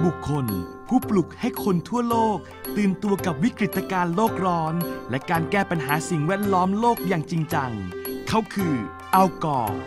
บุคคลผู้ปลุกให้คนทั่วโลกตื่นตัวกับวิกฤตการณ์โลกร้อนและการแก้ปัญหาสิ่งแวดล้อมโลกอย่างจริงจังเขาคืออัลกอร์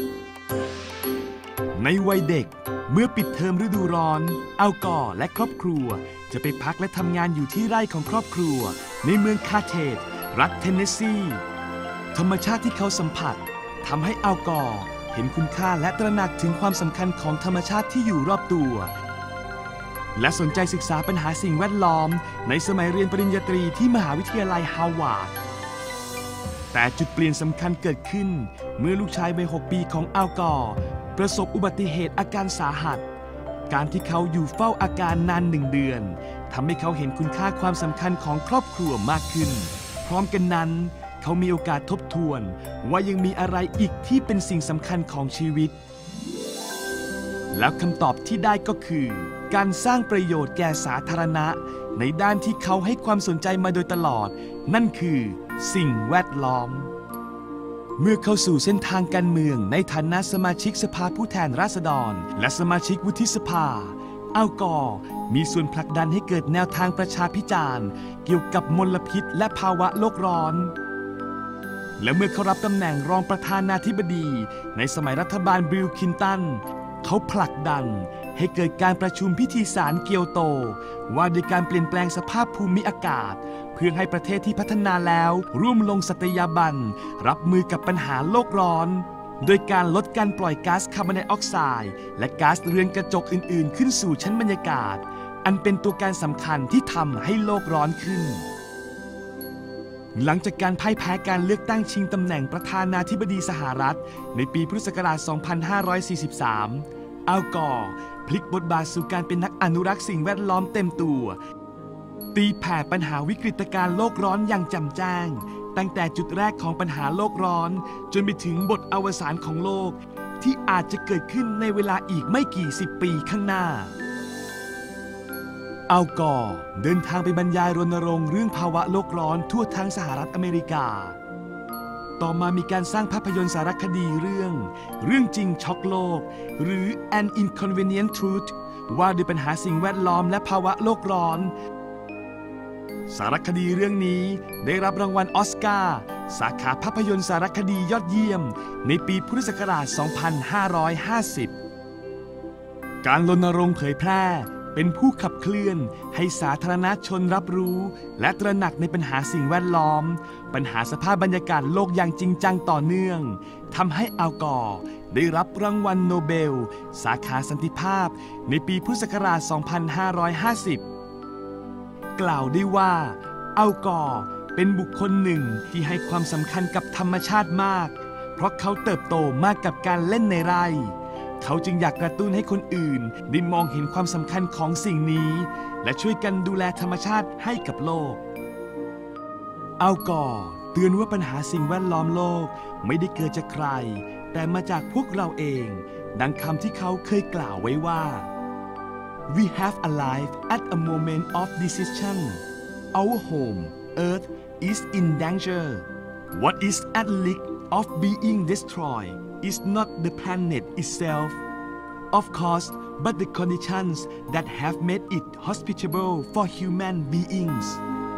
ในวัยเด็กเมื่อปิดเทอมฤดูร้อนอัลกอร์และครอบครัวจะไปพักและทำงานอยู่ที่ไร่ของครอบครัวในเมืองคาร์เทจรัฐเทนเนสซีธรรมชาติที่เขาสัมผัสทำให้อัลกอร์เห็นคุณค่าและตระหนักถึงความสำคัญของธรรมชาติที่อยู่รอบตัวและสนใจศึกษาปัญหาสิ่งแวดล้อมในสมัยเรียนปริญญาตรีที่มหาวิทยาลัยฮาวาดแต่จุดเปลี่ยนสำคัญเกิดขึ้นเมื่อลูกชายวัย 6 ปีของอัลกอร์ประสบอุบัติเหตุอาการสาหัสการที่เขาอยู่เฝ้าอาการนาน1 เดือนทำให้เขาเห็นคุณค่าความสำคัญของครอบครัวมากขึ้นพร้อมกันนั้นเขามีโอกาสทบทวนว่ายังมีอะไรอีกที่เป็นสิ่งสำคัญของชีวิตแล้วคำตอบที่ได้ก็คือการสร้างประโยชน์แก่สาธารณะในด้านที่เขาให้ความสนใจมาโดยตลอดนั่นคือสิ่งแวดล้อมเมื่อเข้าสู่เส้นทางการเมืองในฐานะสมาชิกสภาผู้แทนราษฎรและสมาชิกวุฒิสภาอัลกอร์มีส่วนผลักดันให้เกิดแนวทางประชาพิจารณ์เกี่ยวกับมลพิษและภาวะโลกร้อนและเมื่อเขารับตำแหน่งรองประธานาธิบดีในสมัยรัฐบาลบิล คลินตันเขาผลักดันให้เกิดการประชุมพิธีสารเกียวโตว่าด้วยการเปลี่ยนแปลงสภาพภูมิอากาศเพื่อให้ประเทศที่พัฒนาแล้วร่วมลงสัตยาบันรับมือกับปัญหาโลกร้อนโดยการลดการปล่อยก๊าซคาร์บอนไดออกไซด์และก๊าซเรือนกระจกอื่นๆขึ้นสู่ชั้นบรรยากาศอันเป็นตัวการสำคัญที่ทำให้โลกร้อนขึ้นหลังจากการพ่ายแพ้การเลือกตั้งชิงตำแหน่งประธานาธิบดีสหรัฐในปีพุทธศักราช 2543 อัลกอร์พลิกบทบาทสู่การเป็นนักอนุรักษ์สิ่งแวดล้อมเต็มตัวตีแผ่ปัญหาวิกฤตการณ์โลกร้อนอย่างจำแจ้งตั้งแต่จุดแรกของปัญหาโลกร้อนจนไปถึงบทอวสานของโลกที่อาจจะเกิดขึ้นในเวลาอีกไม่กี่10 ปีข้างหน้าอัลกอร์เดินทางไปบรรยายรณรงค์เรื่องภาวะโลกร้อนทั่วทั้งสหรัฐอเมริกาต่อมามีการสร้างภาพยนตร์สารคดีเรื่องจริงช็อกโลกหรือ An Inconvenient Truth ว่าด้วยปัญหาสิ่งแวดล้อมและภาวะโลกร้อนสารคดีเรื่องนี้ได้รับรางวัลออสการ์สาขาภาพยนตร์สารคดียอดเยี่ยมในปีพุทธศักราช 2550 การรณรงค์เผยแพร่เป็นผู้ขับเคลื่อนให้สาธารณชนรับรู้และตระหนักในปัญหาสิ่งแวดล้อมปัญหาสภาพบรรยากาศโลกอย่างจริงจังต่อเนื่องทำให้อัลกอร์ได้รับรางวัลโนเบลสาขาสันติภาพในปีพุทธศักราช 2550 กล่าวได้ว่าอัลกอร์เป็นบุคคลหนึ่งที่ให้ความสำคัญกับธรรมชาติมากเพราะเขาเติบโตมากกับการเล่นในไร่เขาจึงอยากกระตุ้นให้คนอื่นได้มองเห็นความสำคัญของสิ่งนี้และช่วยกันดูแลธรรมชาติให้กับโลกอัลกอร์เตือนว่าปัญหาสิ่งแวดล้อมโลกไม่ได้เกิดจากใครแต่มาจากพวกเราเองดังคำที่เขาเคยกล่าวไว้ว่า We have arrived at a moment of decision. Our home, Earth, is in danger. What is at risk of being destroyed is not the planet itself, of course, but the conditions that have made it hospitable for human beings.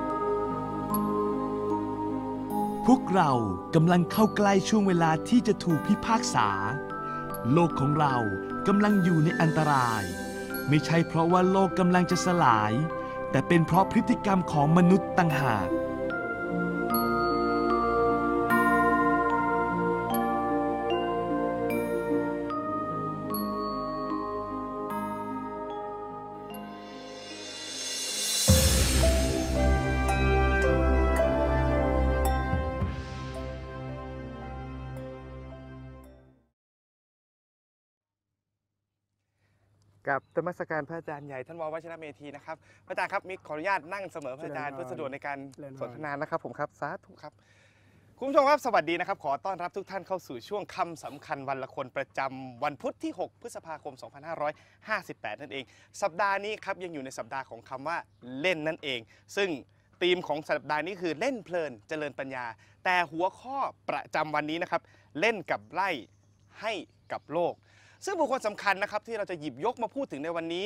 พวกเรากำลังเข้าใกล้ช่วงเวลาที่จะถูกพิพากษาโลกของเรากำลังอยู่ในอันตรายไม่ใช่เพราะว่าโลกกำลังจะสลายแต่เป็นเพราะพฤติกรรมของมนุษย์ต่างหากกับธรรมสการพระอาจารย์ใหญ่ท่านววชรเมธีนะครับพระอาจารย์ครับมิกขออนุญาตนั่งเสมอพระอาจารย์เพื่อสะดวกในการสนทนานะครับผมครับสาธุครับคุณผู้ชมครับสวัสดีนะครับขอต้อนรับทุกท่านเข้าสู่ช่วงคำสำคัญวันละคนประจำวันพุธที่6 พฤษภาคม 2558 นั่นเองสัปดาห์นี้ครับยังอยู่ในสัปดาห์ของคำว่าเล่นนั่นเองซึ่งธีมของสัปดาห์นี้คือเล่นเพลินเจริญปัญญาแต่หัวข้อประจำวันนี้นะครับเล่นกับไร่ให้กับโลกซึ่งบุคคลสำคัญนะครับที่เราจะหยิบยกมาพูดถึงในวันนี้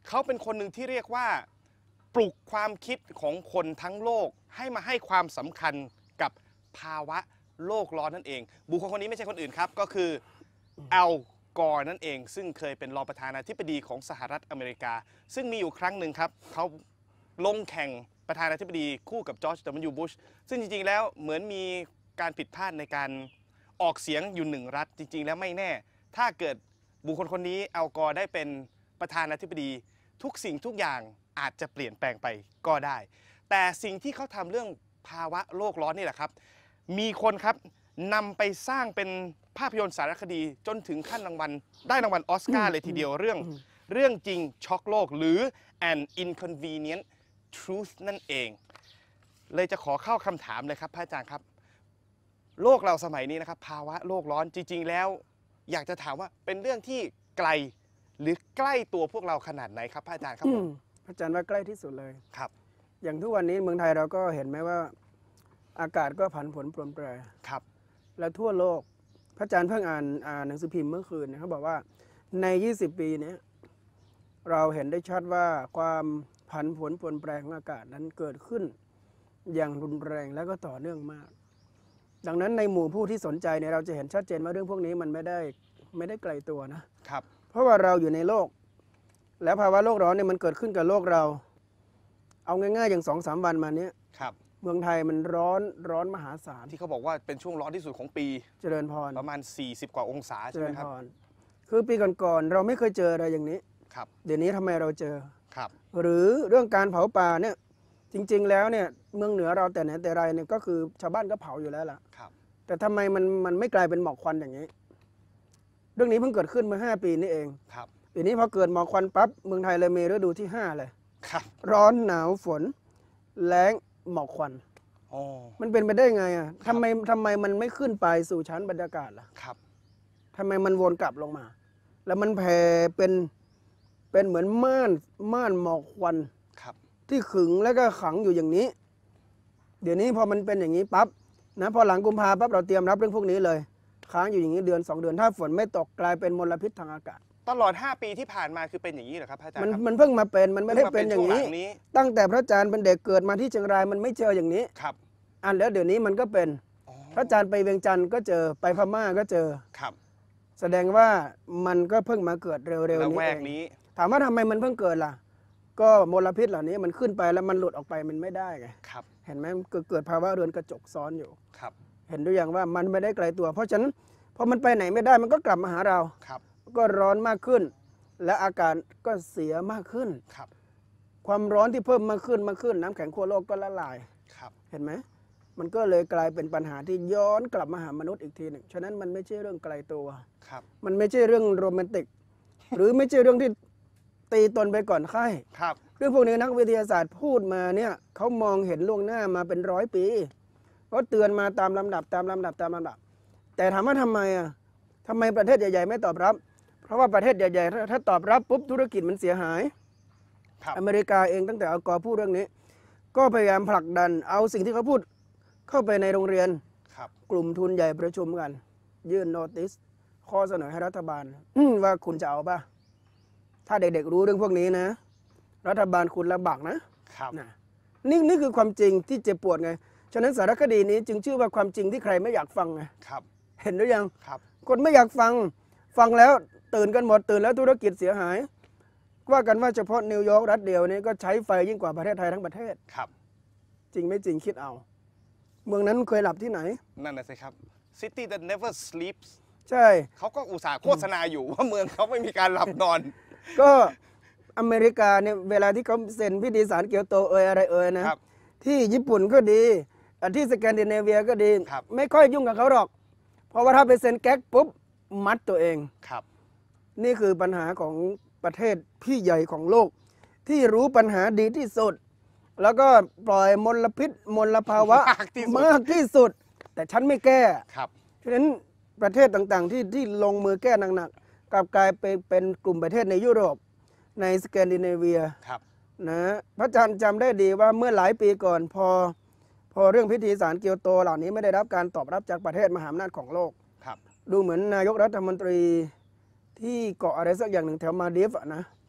เขาเป็นคนหนึ่งที่เรียกว่าปลุกความคิดของคนทั้งโลกให้มาให้ความสำคัญกับภาวะโลกร้อนนั่นเองบุคคลคนนี้ไม่ใช่คนอื่นครับก็คืออัลกอร์นั่นเองซึ่งเคยเป็นรองประธานาธิบดีของสหรัฐอเมริกาซึ่งมีอยู่ครั้งหนึ่งครับเขาลงแข่งประธานาธิบดีคู่กับจอร์จ W. บุชซึ่งจริงๆแล้วเหมือนมีการผิดพลาดในการออกเสียงอยู่หนึ่งรัฐจริงๆแล้วไม่แน่ถ้าเกิดบุคคลคนนี้อัลกอร์ได้เป็นประธานาธิบดีทุกสิ่งทุกอย่างอาจจะเปลี่ยนแปลงไปก็ได้แต่สิ่งที่เขาทำเรื่องภาวะโลกร้อนนี่แหละครับมีคนครับนำไปสร้างเป็นภาพยนตร์สารคดีจนถึงขั้นได้รางวัลออสการ์เลยทีเดียวเรื่องจริงช็อกโลกหรือ An Inconvenient Truth นั่นเองเลยจะขอเข้าคำถามเลยครับพระอาจารย์ครับโลกเราสมัยนี้นะครับภาวะโลกร้อนจริงๆแล้วอยากจะถามว่าเป็นเรื่องที่ไกลหรือใกล้ตัวพวกเราขนาดไหนครับพระอาจารย์ครับผมพระอาจารย์ว่าใกล้ที่สุดเลยครับอย่างทุกวันนี้เมืองไทยเราก็เห็นไหมว่าอากาศก็ผันผวนเปลี่ยนแปรครับแล้วทั่วโลกพระอาจารย์เพิ่งอ่านหนังสือพิมพ์เมื่อคืนเขาบอกว่าใน20 ปีนี้เราเห็นได้ชัดว่าความผันผวนเปลี่ยนแปลงของอากาศนั้นเกิดขึ้นอย่างรุนแรงและก็ต่อเนื่องมากดังนั้นในหมู่ผู้ที่สนใจเนี่ยเราจะเห็นชัดเจนว่าเรื่องพวกนี้มันไม่ได้ไกลตัวนะครับเพราะว่าเราอยู่ในโลกแล้วภาวะโลกร้อนเนี่ยมันเกิดขึ้นกับโลกเราเอาง่ายๆอย่าง2-3 วันมาเนี้ยเมืองไทยมันร้อนมหาศาลที่เขาบอกว่าเป็นช่วงร้อนที่สุดของปีเจริญพรประมาณ40 กว่าองศาใช่ไหมครับคือปีก่อนๆเราไม่เคยเจออะไรอย่างนี้ครับเดี๋ยวนี้ทำไมเราเจอครับหรือเรื่องการเผาป่าเนี่ยจริงๆแล้วเนี่ยเมืองเหนือเราแต่ไหนแต่ไรเนี่ยก็คือชาวบ้านก็เผาอยู่แล้วล่ะแต่ทำไมมันไม่กลายเป็นหมอกควันอย่างนี้เรื่องนี้เพิ่งเกิดขึ้นเมื่อ5 ปีนี้เองปีนี้พอเกิดหมอกควันปั๊บเมืองไทยเลยมีฤดูที่5เลยร้อนหนาวฝนแล้งหมอกควันมันเป็นไปได้ไงอ่ะทำไมมันไม่ขึ้นไปสู่ชั้นบรรยากาศล่ะทำไมมันวนกลับลงมาแล้วมันแผ่เป็นเหมือนม่านหมอกควันที่ขึงแล้วก็ขังอยู่อย่างนี้เดี๋ยวนี้พอมันเป็นอย่างนี้ปั๊บนะพอหลังกุมภาปั๊บเราเตรียมรับเรื่องพวกนี้เลยค้างอยู่อย่างนี้เดือน2 เดือนถ้าฝนไม่ตกกลายเป็นมลพิษทางอากาศตลอด5 ปีที่ผ่านมาคือเป็นอย่างนี้เหรอครับพระอาจารย์มันเพิ่งมาเป็นมันไม่ได้เป็นอย่างนี้ตั้งแต่พระอาจารย์เป็นเด็กเกิดมาที่เชียงรายมันไม่เจออย่างนี้ครับแล้วเดี๋ยวนี้มันก็เป็นพระอาจารย์ไปเวียงจันทร์ก็เจอไปพม่าก็เจอครับแสดงว่ามันก็เพิ่งมาเกิดเร็วๆนี้เองถามว่าทำไมมันเพิ่งเกิดล่ะก็มลพิษเหล่านี้มันขึ้นไปแล้วมันหลุดออกไปมันไม่ได้ไงเห็นไหมเกิดภาวะเรือนกระจกซ้อนอยู่เห็นด้วยอย่างว่ามันไม่ได้ไกลตัวเพราะฉะนั้นพอมันไปไหนไม่ได้มันก็กลับมาหาเราก็ร้อนมากขึ้นและอากาศก็เสียมากขึ้นความร้อนที่เพิ่มมากขึ้นน้ำแข็งขั้วโลกก็ละลายเห็นไหมมันก็เลยกลายเป็นปัญหาที่ย้อนกลับมาหามนุษย์อีกทีหนึ่งฉะนั้นมันไม่ใช่เรื่องไกลตัวมันไม่ใช่เรื่องโรแมนติกหรือไม่ใช่เรื่องที่ตีตนไปก่อนไข้เรื่องพวกนี้นักวิทยาศาสตร์พูดมาเนี่ยเขามองเห็นล่วงหน้ามาเป็น100 ปีก็เตือนมาตามลำดับแต่ถามว่าทำไมประเทศใหญ่ๆไม่ตอบรับเพราะว่าประเทศใหญ่ๆถ้าตอบรับปุ๊บธุรกิจมันเสียหายอเมริกาเองตั้งแต่อัลกอร์พูดเรื่องนี้ก็พยายามผลักดันเอาสิ่งที่เขาพูดเข้าไปในโรงเรียนกลุ่มทุนใหญ่ประชุมกันยื่นโนติสข้อเสนอให้รัฐบาลว่าคุณจะเอาป่ะถ้าเด็กๆรู้เรื่องพวกนี้นะรัฐบาลคุณลำบากนะนี่คือความจริงที่เจ็บปวดไงฉะนั้นสารคดีนี้จึงชื่อว่าความจริงที่ใครไม่อยากฟังไงเห็นหรือยังคนไม่อยากฟังแล้วตื่นกันหมดตื่นแล้วธุรกิจเสียหายว่ากันว่าเฉพาะนิวยอร์กรัฐเดียวนี้ก็ใช้ไฟยิ่งกว่าประเทศไทยทั้งประเทศจริงไม่จริงคิดเอาเมืองนั้นเคยหลับที่ไหนนั่นน่ะสิครับ City that never sleeps ใช่เขาก็อุตส่าห์โฆษณาอยู่ว่าเมืองเขาไม่มีการหลับนอนก็อเมริกาเนี่ยเวลาที่เขาเซ็นพิธีสารเกียวโตอะไรนะที่ญี่ปุ่นก็ดีที่สแกนดิเนเวียก็ดีไม่ค่อยยุ่งกับเขาหรอกเพราะว่าถ้าไปเซ็นแก๊กปุ๊บมัดตัวเองนี่คือปัญหาของประเทศพี่ใหญ่ของโลกที่รู้ปัญหาดีที่สุดแล้วก็ปล่อยมลพิษมลภาวะมากที่สุดแต่ฉันไม่แก้ฉะนั้นประเทศต่างๆที่ลงมือแก้หนักๆกลับกลายไปเป็นกลุ่มประเทศในยุโรปในสแกนดิเนเวียนะพระอาจารย์จำได้ดีว่าเมื่อหลายปีก่อนพอเรื่องพิธีสารเกียวโตเหล่านี้ไม่ได้รับการตอบรับจากประเทศมหาอำนาจของโลกดูเหมือนนายกรัฐมนตรีที่เกาะอะไรสักอย่างหนึ่งแถวมาดิฟนะ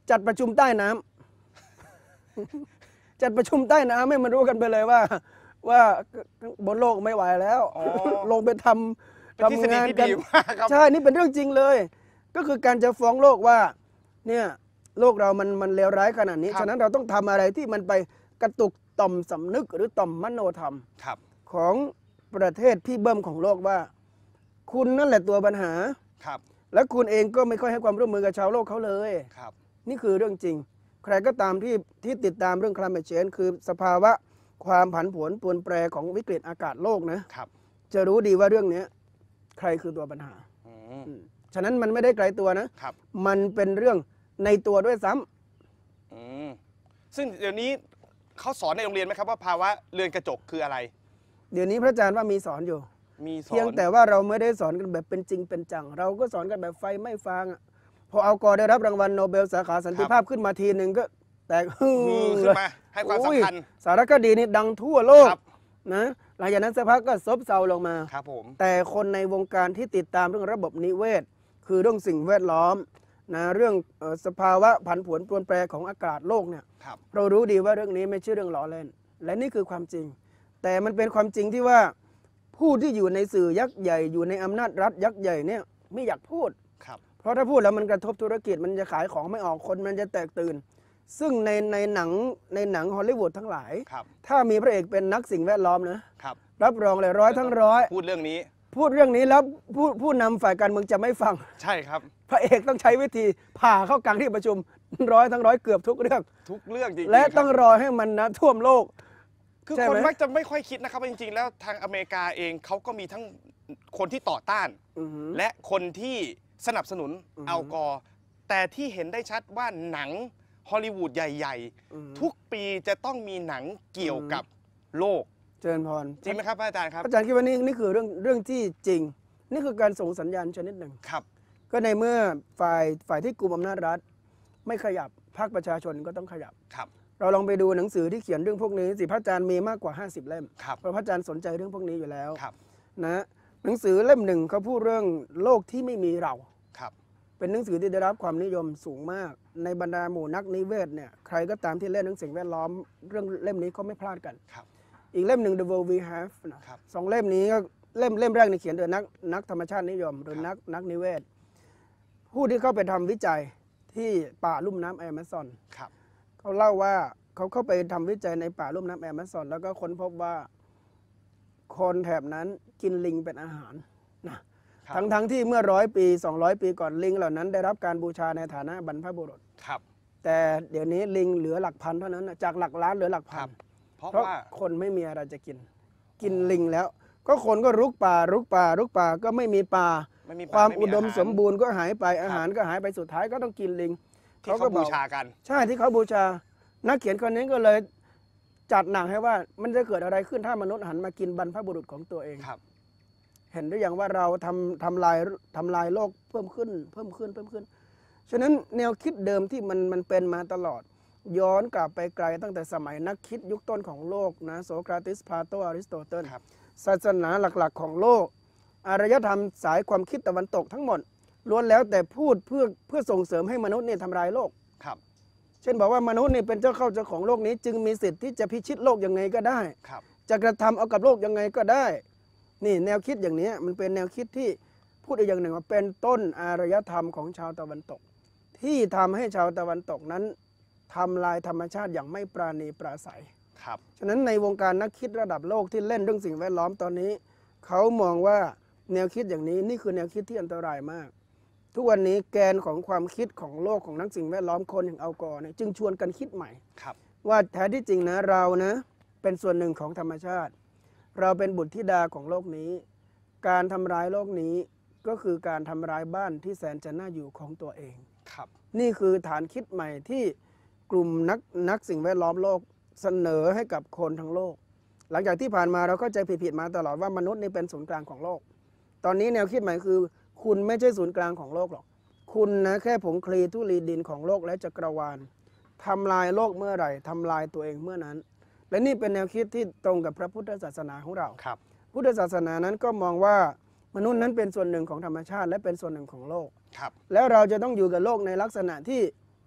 จัดประชุมใต้น้ำ จัดประชุมใต้น้ำให้มันรู้กันไปเลยว่าบนโลกไม่ไหวแล้วลงไปทำงานกันใช่นี่เป็นเรื่องจริงเลย ก็คือการจะฟ้องโลกว่าเนี่ยโลกเรามันเลวร้ายขนาดนี้ฉะนั้นเราต้องทำอะไรที่มันไปกระตุกต่อมสำนึกหรือต่อมมโนธรรมของประเทศพี่เบิ้มของโลกว่าคุณนั่นแหละตัวปัญหาและคุณเองก็ไม่ค่อยให้ความร่วมมือกับชาวโลกเขาเลยนี่คือเรื่องจริงใครก็ตามที่ติดตามเรื่อง climate change คือสภาวะความผันผวนเปลี่ยนแปรของวิกฤตอากาศโลกนะจะรู้ดีว่าเรื่องนี้ใครคือตัวปัญหาฉะนั้นมันไม่ได้ไกลตัวนะมันเป็นเรื่องในตัวด้วยซ้ำซึ่งเดี๋ยวนี้เขาสอนในโรงเรียนไหมครับว่าภาวะเรือนกระจกคืออะไรเดี๋ยวนี้พระอาจารย์ว่ามีสอนอยู่เพียงแต่ว่าเราไม่ได้สอนกันแบบเป็นจริงเป็นจังเราก็สอนกันแบบไฟไม่ฟางพอเอากอได้รับรางวัลโนเบลสาขาสันติภาพขึ้นมาทีหนึ่งก็แตกฮือขึ้นมาให้ความสำคัญสารคดีนี่ดังทั่วโลกนะหลังจากนั้นสักพักก็ซบเซาลงมาแต่คนในวงการที่ติดตามเรื่องระบบนิเวศคือเรื่องสิ่งแวดล้อมนะเรื่องสภาวะผันผวนเปลี่ยนแปรของอากาศโลกเนี่ยเรารู้ดีว่าเรื่องนี้ไม่ใช่เรื่องล้อเล่นและนี่คือความจริงแต่มันเป็นความจริงที่ว่าผู้ที่อยู่ในสื่อยักษ์ใหญ่อยู่ในอำนาจรัฐยักษ์ใหญ่เนี่ยไม่อยากพูดเพราะถ้าพูดแล้วมันกระทบธุรกิจมันจะขายของไม่ออกคนมันจะแตกตื่นซึ่งในหนังฮอลลีวูดทั้งหลายถ้ามีพระเอกเป็นนักสิ่งแวดล้อมนะรับรองเลย100 ทั้ง 100พูดเรื่องนี้แล้วผู้นำฝ่ายการเมืองจะไม่ฟังใช่ครับพระเอกต้องใช้วิธีผ่าเข้ากลางที่ประชุม100 ทั้ง 100เกือบทุกเรื่องจริงและต้องรอให้มันนะท่วมโลกคือคนมักจะไม่ค่อยคิดนะครับจริงๆแล้วทางอเมริกาเองเขาก็มีทั้งคนที่ต่อต้านและคนที่สนับสนุนอัลกอร์แต่ที่เห็นได้ชัดว่าหนังฮอลลีวูดใหญ่ๆทุกปีจะต้องมีหนังเกี่ยวกับโลกเจริญพรจริงไหมครับอาจารย์ครับอาจารย์คิดว่านี่คือเรื่องที่จริงนี่คือการส่งสัญญาณชนิดหนึ่งครับก็ในเมื่อฝ่ายที่กุมอำนาจรัฐไม่ขยับภาคประชาชนก็ต้องขยับครับเราลองไปดูหนังสือที่เขียนเรื่องพวกนี้สิพระอาจารย์มีมากกว่า50 เล่มเพราะพระอาจารย์สนใจเรื่องพวกนี้อยู่แล้วนะหนังสือเล่มหนึ่งเขาพูดเรื่องโลกที่ไม่มีเราเป็นหนังสือที่ได้รับความนิยมสูงมากในบรรดาหมู่นักนิเวศเนี่ยใครก็ตามที่เล่นหนังสือแวดล้อมเรื่องเล่มนี้เขาไม่พลาดกันอีกเล่มหนึ่ง The World We Have สองเล่มนี้ก็เล่มแรกในเขียนโดยนักธรรมชาตินิยมหรือนักนิเวศผู้ที่เข้าไปทำวิจัยที่ป่าลุ่มน้ำแอมะซอนเขาเล่าว่าเขาเข้าไปทำวิจัยในป่าลุ่มน้ำแอมะซอนแล้วก็ค้นพบว่าคนแถบนั้นกินลิงเป็นอาหารนะทั้งที่เมื่อ100 ปี200 ปีก่อนลิงเหล่านั้นได้รับการบูชาในฐานะบรรพบุรุษแต่เดี๋ยวนี้ลิงเหลือหลักพันเท่านั้นจากหลักล้านเหลือหลักพันเพราะคนไม่มีอะไรจะกินลิงแล้วก็คนก็รุกป่าก็ไม่มีป่าความอุดมสมบูรณ์ก็หายไปอาหารก็หายไปสุดท้ายก็ต้องกินลิงเขาก็บูชากันใช่ที่เขาบูชานักเขียนคนนี้ก็เลยจัดหนังให้ว่ามันจะเกิดอะไรขึ้นถ้ามนุษย์หันมากินบรรพบุรุษของตัวเองเห็นหรือยังว่าเราทำลายโลกเพิ่มขึ้นฉะนั้นแนวคิดเดิมที่มันเป็นมาตลอดย้อนกลับไปไกลตั้งแต่สมัยนักคิดยุคต้นของโลกนะโสเคราติสพลาโตอริสโตเติลศาสนาหลักๆของโลกอารยธรรมสายความคิดตะวันตกทั้งหมดล้วนแล้วแต่พูดเพื่อส่งเสริมให้มนุษย์เนี่ยทำลายโลกเช่นบอกว่ามนุษย์นี่เป็นเจ้าของโลกนี้จึงมีสิทธิ์ที่จะพิชิตโลกยังไงก็ได้จะกระทำเอากับโลกยังไงก็ได้นี่แนวคิดอย่างนี้มันเป็นแนวคิดที่พูดอีกอย่างหนึ่งว่าเป็นต้นอารยธรรมของชาวตะวันตกที่ทำให้ชาวตะวันตกนั้นทำลายธรรมชาติอย่างไม่ปราณีปราศัยฉะนั้นในวงการนักคิดระดับโลกที่เล่นเรื่องสิ่งแวดล้อมตอนนี้เขามองว่าแนวคิดอย่างนี้นี่คือแนวคิดที่อันตรายมากทุกวันนี้แกนของความคิดของโลกของนักสิ่งแวดล้อมคนอย่างอัลกอร์เนี่ยจึงชวนกันคิดใหม่ว่าแท้ที่จริงนะเรานะเป็นส่วนหนึ่งของธรรมชาติเราเป็นบุตรธิดาของโลกนี้การทำร้ายโลกนี้ก็คือการทำร้ายบ้านที่แสนจะน่าอยู่ของตัวเองนี่คือฐานคิดใหม่ที่กลุ่มนักสิ่งแวดล้อมโลกเสนอให้กับคนทั้งโลกหลังจากที่ผ่านมาเราเข้าใจผิดๆมาตลอดว่ามนุษย์นี่เป็นศูนย์กลางของโลกตอนนี้แนวคิดใหม่คือคุณไม่ใช่ศูนย์กลางของโลกหรอกคุณนะแค่ผงคลีธุลีดินของโลกและจักรวาลทำลายโลกเมื่อไหร่ทำลายตัวเองเมื่อนั้นและนี่เป็นแนวคิดที่ตรงกับพระพุทธศาสนาของเราพุทธศาสนานั้นก็มองว่ามนุษย์นั้นเป็นส่วนหนึ่งของธรรมชาติและเป็นส่วนหนึ่งของโลกแล้วเราจะต้องอยู่กับโลกในลักษณะที่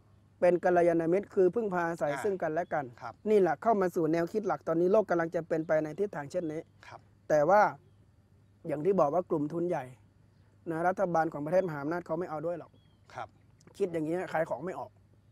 เป็นกัลยาณมิตรคือพึ่งพาอาศัยซึ่งกันและกันนี่แหละเข้ามาสู่แนวคิดหลักตอนนี้โลกกำลังจะเป็นไปในทิศทางเช่นนี้แต่ว่าอย่างที่บอกว่ากลุ่มทุนใหญ่นะรัฐบาลของประเทศมหาอำนาจเขาไม่เอาด้วยหรอกคิดอย่างนี้ขายของไม่ออก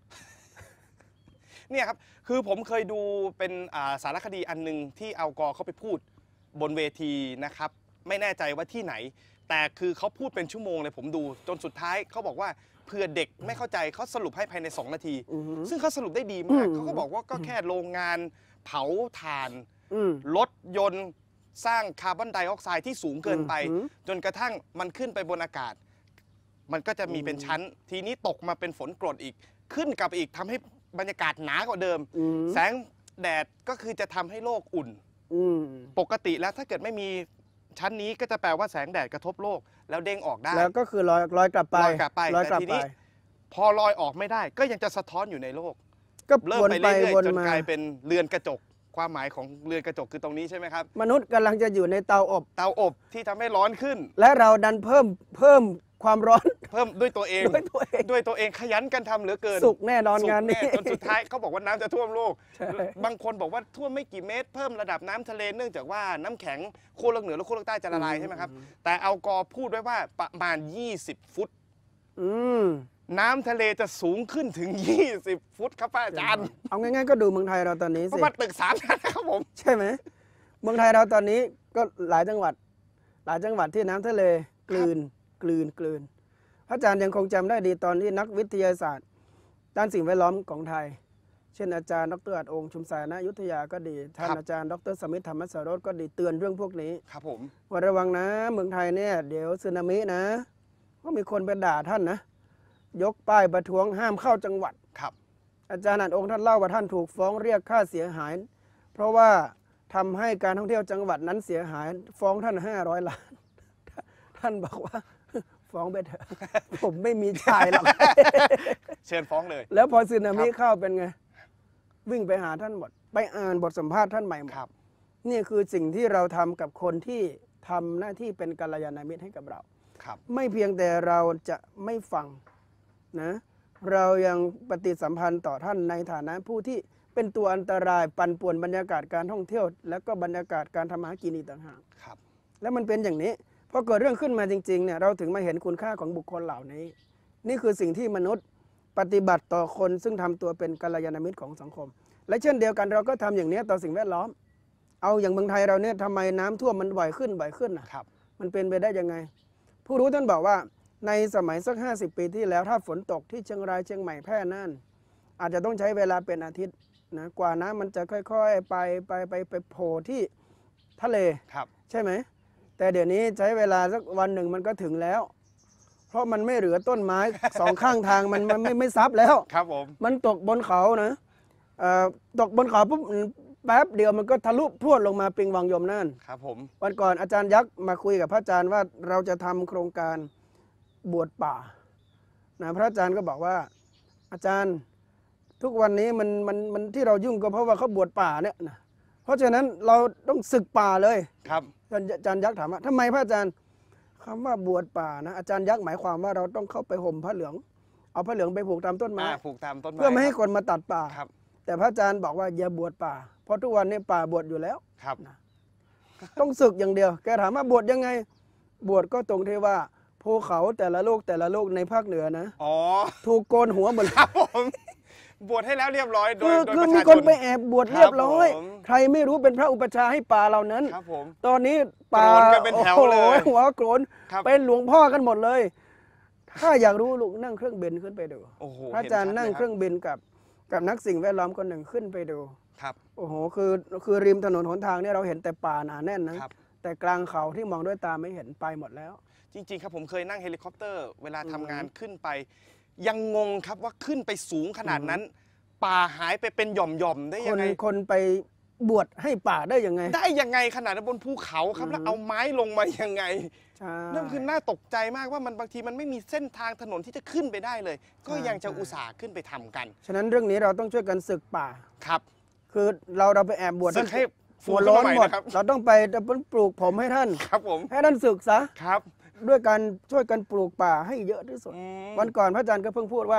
เนี่ยครับคือผมเคยดูเป็นสารคดีอันนึงที่อัลกอร์เขาไปพูดบนเวทีนะครับไม่แน่ใจว่าที่ไหนแต่คือเขาพูดเป็นชั่วโมงเลยผมดูจนสุดท้ายเขาบอกว่าเผื่อเด็กไม่เข้าใจเขาสรุปให้ภายใน2 นาทีซึ่งเขาสรุปได้ดีมากเขาก็บอกว่าก็แค่โรงงานเผาถ่านรถยนต์สร้างคาร์บอนไดออกไซด์ที่สูงเกินไปจนกระทั่งมันขึ้นไปบนอากาศมันก็จะมีเป็นชั้นทีนี้ตกมาเป็นฝนกรดอีกขึ้นกลับอีกทำให้บรรยากาศหนากว่าเดิมแสงแดดก็คือจะทำให้โลกอุ่นปกติแล้วถ้าเกิดไม่มีชั้นนี้ก็จะแปลว่าแสงแดดกระทบโลกแล้วเด้งออกได้แล้วก็คือลอยกลับไปแต่ทีนี้พอลอยออกไม่ได้ก็ยังจะสะท้อนอยู่ในโลกก็เริ่มไปเรื่อยๆจนกลายเป็นเรือนกระจกความหมายของเรือนกระจกคือตรงนี้ใช่ไหมครับมนุษย์กำลังจะอยู่ในเตาอบที่ทำให้ร้อนขึ้นและเราดันเพิ่มความร้อนเพิ่มด้วยตัวเองขยันกันทำเหลือเกินสุกแน่นอนงานนี้จนสุดท้ายเขาบอกว่าน้ำจะท่วมโลกบางคนบอกว่าท่วมไม่กี่เมตรเพิ่มระดับน้ำทะเลเนื่องจากว่าน้ำแข็งขั้วโลกเหนือและขั้วโลกใต้จะละลายใช่ไหมครับแต่อัลกอร์พูดไว้ว่าประมาณ20 ฟุตน้ำทะเลจะสูงขึ้นถึง20 ฟุตครับอาจารย์เอาง่ายๆก็ดูเมืองไทยเราตอนนี้สิประมาณตึก3 ชั้นครับผมใช่ไหมเมืองไทยเราตอนนี้ก็หลายจังหวัดที่น้ำทะเลกลืนพระอาจารย์ยังคงจำได้ดีตอนที่นักวิทยาศาสตร์ด้านสิ่งแวดล้อมของไทยเช่นอาจารย์ดร.อัฏฐองค์ชุมสายณอยุธยาก็ดีท่านอาจารย์ดร.สมิทธธรรมสโรจน์ก็ดีเตือนเรื่องพวกนี้ครับผมว่าระวังนะเมืองไทยเนี่ยเดี๋ยวสึนามินะก็มีคนไปด่าท่านนะยกป้ายประท้วงห้ามเข้าจังหวัดครับอาจารย์อัฏฐองค์ท่านเล่าว่าท่านถูกฟ้องเรียกค่าเสียหายเพราะว่าทำให้การท่องเที่ยวจังหวัดนั้นเสียหายฟ้องท่าน500 ล้านท่านบอกว่าฟ้องไปเถอะผมไม่มีชายหรอกเชิญฟ้องเลยแล้วพอสึนามิเข้าเป็นไงวิ่งไปหาท่านหมดไปอ่านบทสัมภาษณ์ท่านใหม่หมดนี่คือสิ่งที่เราทำกับคนที่ทำหน้าที่เป็นกัลยาณมิตรให้กับเราไม่เพียงแต่เราจะไม่ฟังนะเรายังปฏิสัมพันธ์ต่อท่านในฐานะผู้ที่เป็นตัวอันตรายปั่นป่วนบรรยากาศการท่องเที่ยวและก็บรรยากาศการทำมาหากินอีกต่างหากแล้วมันเป็นอย่างนี้พอเกิดเรื่องขึ้นมาจริงๆเนี่ยเราถึงมาเห็นคุณค่าของบุคคลเหล่านี้นี่คือสิ่งที่มนุษย์ปฏิบัติต่อคนซึ่งทำตัวเป็นกัลยาณมิตรของสังคมและเช่นเดียวกันเราก็ทำอย่างนี้ต่อสิ่งแวดล้อมเอาอย่างเมืองไทยเราเนี่ยทำไมน้ำท่วมมันบ่อยขึ้นนะครับมันเป็นไปได้ยังไงผู้รู้ท่านบอกว่าในสมัยสัก50 ปีที่แล้วถ้าฝนตกที่เชียงรายเชียงใหม่แพร่น่านอาจจะต้องใช้เวลาเป็นอาทิตย์นะกว่าน้ำมันจะค่อยๆไปโผล่ที่ทะเลใช่ไหมแต่เดี๋ยวนี้ใช้เวลาสักวันหนึ่งมันก็ถึงแล้วเพราะมันไม่เหลือต้นไม้2 ข้างทางมันไม่ซับแล้วครับผมมันตกบนเขานะตกบนเขาปุ๊บแป๊บเดียวมันก็ทะลุพรวดลงมาปิงวังยมน่านครับผมวันก่อนอาจารย์ยักษ์มาคุยกับพระอาจารย์ว่าเราจะทำโครงการบวชป่านะพระอาจารย์ก็บอกว่าอาจารย์ทุกวันนี้มันที่เรายุ่งก็เพราะว่าเขาบวชป่าเนี่ยนะเพราะฉะนั้นเราต้องศึกป่าเลยครับอาจารย์ยักษ์ถามว่าทำไมพระอาจารย์คำว่าบวชป่านะอาจารย์ยักษ์หมายความว่าเราต้องเข้าไปห่มผ้าเหลืองเอาผ้าเหลืองไปผูกตามต้นไม้เพื่อไม่ให้คนมาตัดป่าแต่พระอาจารย์บอกว่าอย่าบวชป่าเพราะทุกวันนี้ป่าบวชอยู่แล้วนะต้องศึกอย่างเดียวแกถามว่าบวชยังไงบวชก็ตรงที่ว่าภูเขาแต่ละลูกในภาคเหนือนะถูกโกนหัวหมดครับผมบวชให้แล้วเรียบร้อยโดยคือมีคนไปแอบบวชเรียบร้อยใครไม่รู้เป็นพระอุปชาให้ป่าเหล่านั้นตอนนี้ป่าเป็นแถวเลยหัวโกรนเป็นหลวงพ่อกันหมดเลยถ้าอยากรู้ลูกนั่งเครื่องบินขึ้นไปดูพระอาจารย์นั่งเครื่องบินกับนักสิ่งแวดล้อมคนหนึ่งขึ้นไปดูโอ้โหคือริมถนนหนทางเนี่ยเราเห็นแต่ป่าหนาแน่นนะแต่กลางเขาที่มองด้วยตาไม่เห็นไปหมดแล้วจริงๆครับผมเคยนั่งเฮลิคอปเตอร์เวลาทำงานขึ้นไปยังงงครับว่าขึ้นไปสูงขนาดนั้นป่าหายไปเป็นหย่อมๆได้ยังไงคนไปบวชให้ป่าได้ยังไงขนาดนั้นบนภูเขาครับแล้วเอาไม้ลงมายังไงนั่นคือน่าตกใจมากว่ามันบางทีมันไม่มีเส้นทางถนนที่จะขึ้นไปได้เลยก็ยังจะอุตส่าห์ขึ้นไปทำกันฉะนั้นเรื่องนี้เราต้องช่วยกันศึกป่าครับคือเราไปแอบบวชศึกให้หัวโล้นหมดเราต้องไปปลูกผมให้ท่านครับผมให้ท่านศึกซะครับด้วยการช่วยกันปลูกป่าให้เยอะที่สุดวันก่อนพระอาจารย์ก็เพิ่งพูดว่า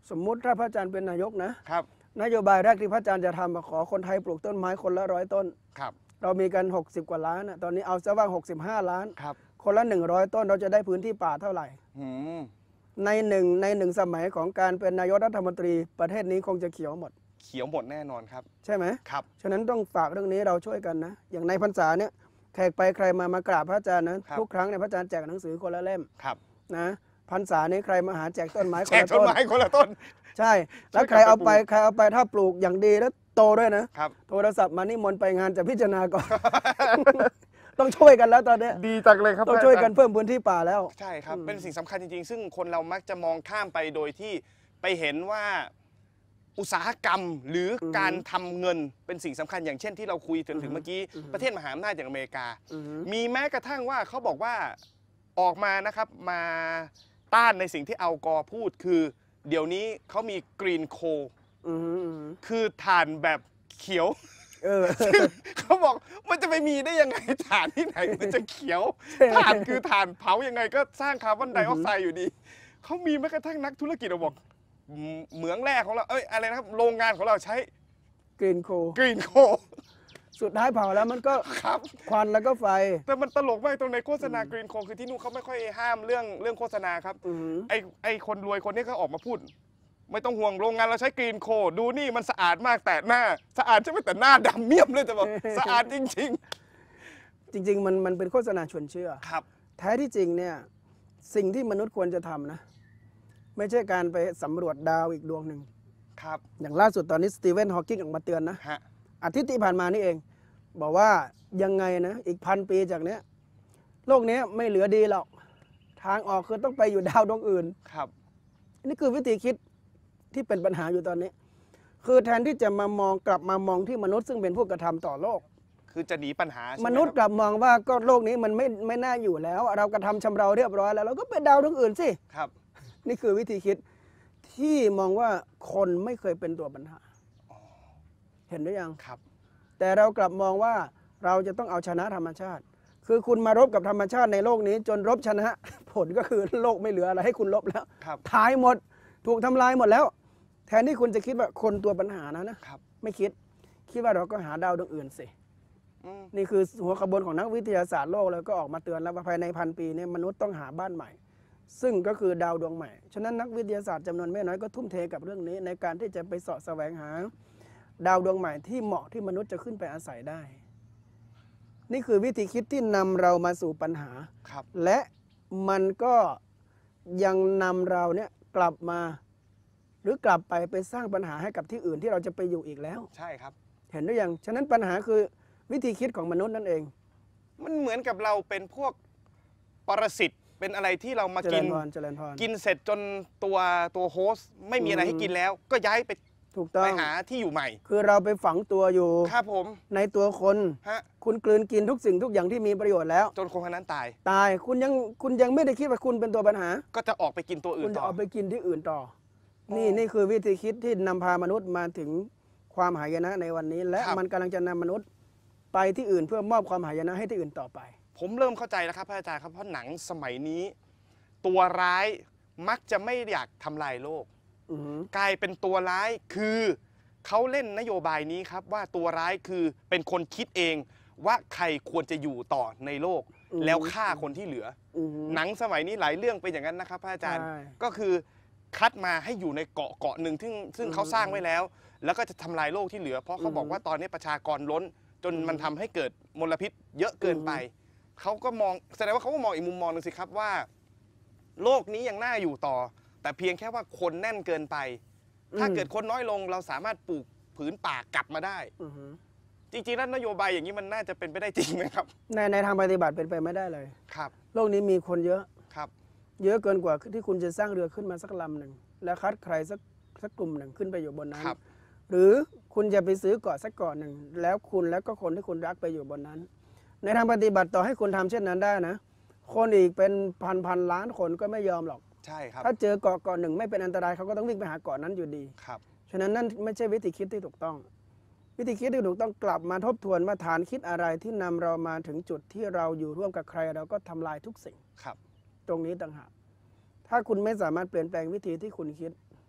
สมมุติถ้าพระอาจารย์เป็นนายกนะครับนโยบายแรกที่พระอาจารย์จะทำขอคนไทยปลูกต้นไม้คนละ100 ต้นครับเรามีกัน60 กว่าล้านตอนนี้เอาซะว่า65 ล้านครับคนละ100 ต้นเราจะได้พื้นที่ป่าเท่าไหร่ในหนึ่งสมัยของการเป็นนายกรัฐมนตรีประเทศนี้คงจะเขียวหมดแน่นอนครับใช่ไหมครับฉะนั้นต้องฝากเรื่องนี้เราช่วยกันนะอย่างในพรรษาเนี่ยแขกไปใครมากราบพระอาจารย์นะทุกครั้งเนี่ยพระอาจารย์แจกหนังสือคนละเล่มนะพรรษานี้ใครมาหาแจกต้นไม้คนละต้นแจกต้นไม้คนละต้นใช่แล้วใครเอาไปถ้าปลูกอย่างดีแล้วโตด้วยนะครับโทรศัพท์มานิมนต์ไปงานจะพิจารณาก่อน ต้องช่วยกันแล้วตอนนี้ดีจังเลยครับต้องช่วยกันเพิ่มพื้นที่ป่าแล้วใช่ครับเป็นสิ่งสำคัญจริงๆซึ่งคนเรามักจะมองข้ามไปโดยที่ไปเห็นว่าอุตสาหกรรมหรือการทำเงินเป็นสิ่งสำคัญอย่างเช่นที่เราคุยถึงเมื่อกี้ประเทศมหาอำนาจอย่างอเมริกามีแม้กระทั่งว่าเขาบอกว่าออกมานะครับมาต้านในสิ่งที่อัลกอร์พูดคือเดี๋ยวนี้เขามีกรีนโคคือถ่านแบบเขียวเขาบอกมันจะไปมีได้ยังไงถ่านที่ไหนมันจะเขียวถ่านคือถ่านเผายังไงก็สร้างคาร์บอนไดออกไซด์อยู่ดีเขามีแม้กระทั่งนักธุรกิจบอกเหมืองแร่ของเราอะไรนะครับโรงงานของเราใช้กรีนโคสุดท้ายเผาแล้วมันก็ควันแล้วก็ไฟแต่มันตลกมากตรงในโฆษณากรีนโคคือที่นู่นเขาไม่ค่อยห้ามเรื่องโฆษณาครับไอ้คนรวยคนนี้ก็ออกมาพูดไม่ต้องห่วงโรงงานเราใช้กรีนโคดูนี่มันสะอาดมากแต่หน้าสะอาดใช่ไหมแต่หน้าดำเมี่ยมเลยแต่บอกสะอาดจริงมันเป็นโฆษณาชวนเชื่อครับแท้ที่จริงเนี่ยสิ่งที่มนุษย์ควรจะทำนะไม่ใช่การไปสำรวจดาวอีกดวงหนึ่งครับอย่างล่าสุดตอนนี้สตีเวนฮอว์กิงออกมาเตือนนะอาทิตย์ที่ผ่านมานี่เองบอกว่ายังไงนะอีก1,000 ปีจากนี้โลกนี้ไม่เหลือดีหรอกทางออกคือต้องไปอยู่ดาวดวงอื่นครับนี่คือวิธีคิดที่เป็นปัญหาอยู่ตอนนี้คือแทนที่จะกลับมามองที่มนุษย์ซึ่งเป็นผู้กระทำต่อโลกคือจะหนีปัญหามนุษย์กลับมองว่าก็โลกนี้มันไม่น่าอยู่แล้วเรากระทำชำเราเรียบร้อยแล้วเราก็ไปดาวดวงอื่นสิครับนี่คือวิธีคิดที่มองว่าคนไม่เคยเป็นตัวปัญหาเห็นหรือยังครับแต่เรากลับมองว่าเราจะต้องเอาชนะธรรมชาติคือคุณมารบกับธรรมชาติในโลกนี้จนรบชนะผลก็คือโลกไม่เหลืออะไรให้คุณลบแล้วตายหมดถูกทำลายหมดแล้วแทนที่คุณจะคิดว่าคนตัวปัญหานะไม่คิดว่าเราก็หาดาวดวงอื่นสินี่คือหัวขบวนของนักวิทยาศาสตร์โลกแล้วก็ออกมาเตือนแล้วว่าภายใน1,000 ปีนี้มนุษย์ต้องหาบ้านใหม่ซึ่งก็คือดาวดวงใหม่ฉะนั้นนักวิทยาศาสตร์จำนวนไม่น้อยก็ทุ่มเทกับเรื่องนี้ในการที่จะไปเสาะแสวงหาดาวดวงใหม่ที่เหมาะที่มนุษย์จะขึ้นไปอาศัยได้นี่คือวิธีคิดที่นำเรามาสู่ปัญหาและมันก็ยังนำเราเนี่ยกลับมาหรือกลับไปสร้างปัญหาให้กับที่อื่นที่เราจะไปอยู่อีกแล้วใช่ครับเห็นหรือยังฉะนั้นปัญหาคือวิธีคิดของมนุษย์นั่นเองมันเหมือนกับเราเป็นพวกปรสิตเป็นอะไรที่เรามากินเสร็จจนตัวโฮสต์ไม่มีอะไรให้กินแล้วก็ย้ายไปถูกต้องไปหาที่อยู่ใหม่คือเราไปฝังตัวอยู่ครับผมในตัวคนคุณกลืนกินทุกสิ่งทุกอย่างที่มีประโยชน์แล้วจนคนนั้นตายคุณยังไม่ได้คิดว่าคุณเป็นตัวปัญหาก็จะออกไปกินตัวอื่นต่อคุณจะออกไปกินที่อื่นต่อนี่คือวิธีคิดที่นำพามนุษย์มาถึงความหายนะในวันนี้และมันกำลังจะนำมนุษย์ไปที่อื่นเพื่อมอบความหายนะให้ที่อื่นต่อไปผมเริ่มเข้าใจแล้วครับพระอาจารย์ครับเพราะหนังสมัยนี้ตัวร้ายมักจะไม่อยากทำลายโลกกลายเป็นตัวร้ายคือเขาเล่นนโยบายนี้ครับว่าตัวร้ายคือเป็นคนคิดเองว่าใครควรจะอยู่ต่อในโลกแล้วฆ่าคนที่เหลือหนังสมัยนี้หลายเรื่องเป็นอย่างนั้นนะครับพระอาจารย์ก็คือคัดมาให้อยู่ในเกาะหนึ่งซึ่งเขาสร้างไว้แล้วก็จะทำลายโลกที่เหลือเพราะเขาบอกว่าตอนนี้ประชากรล้นจนมันทำให้เกิดมลพิษเยอะเกินไปเขาก็มองแสดงว่าเขาก็มองอีกมุมมองนึงสิครับว่าโลกนี้ยังน่าอยู่ต่อแต่เพียงแค่ว่าคนแน่นเกินไปถ้าเกิดคนน้อยลงเราสามารถปลูกผืนป่ากลับมาได้จริงๆแล้วนโยบายอย่างนี้มันน่าจะเป็นไปได้จริงไหมครับในทางปฏิบัติเป็นไปไม่ได้เลยครับโลกนี้มีคนเยอะครับเยอะเกินกว่าที่คุณจะสร้างเรือขึ้นมาสักลำหนึ่งแล้วคัดใครสักกลุ่มหนึ่งขึ้นไปอยู่บนนั้นหรือคุณจะไปซื้อเกาะสักเกาะหนึ่งแล้วคุณแล้วก็คนที่คุณรักไปอยู่บนนั้นในทางปฏิบัติต่อให้คุณทำเช่นนั้นได้นะคนอีกเป็นพันล้านคนก็ไม่ยอมหรอกใช่ครับถ้าเจอเกาะหนึ่งไม่เป็นอันตรายเขาก็ต้องวิ่งไปหาเกาะนั้นอยู่ดีครับฉะนั้นนั่นไม่ใช่วิธีคิดที่ถูกต้องวิธีคิดที่ถูกต้องกลับมาทบทวนว่าฐานคิดอะไรที่นำเรามาถึงจุดที่เราอยู่ร่วมกับใครเราก็ทำลายทุกสิ่งครับตรงนี้ต่างหากถ้าคุณไม่สามารถเปลี่ยนแปลงวิธีที่คุณคิด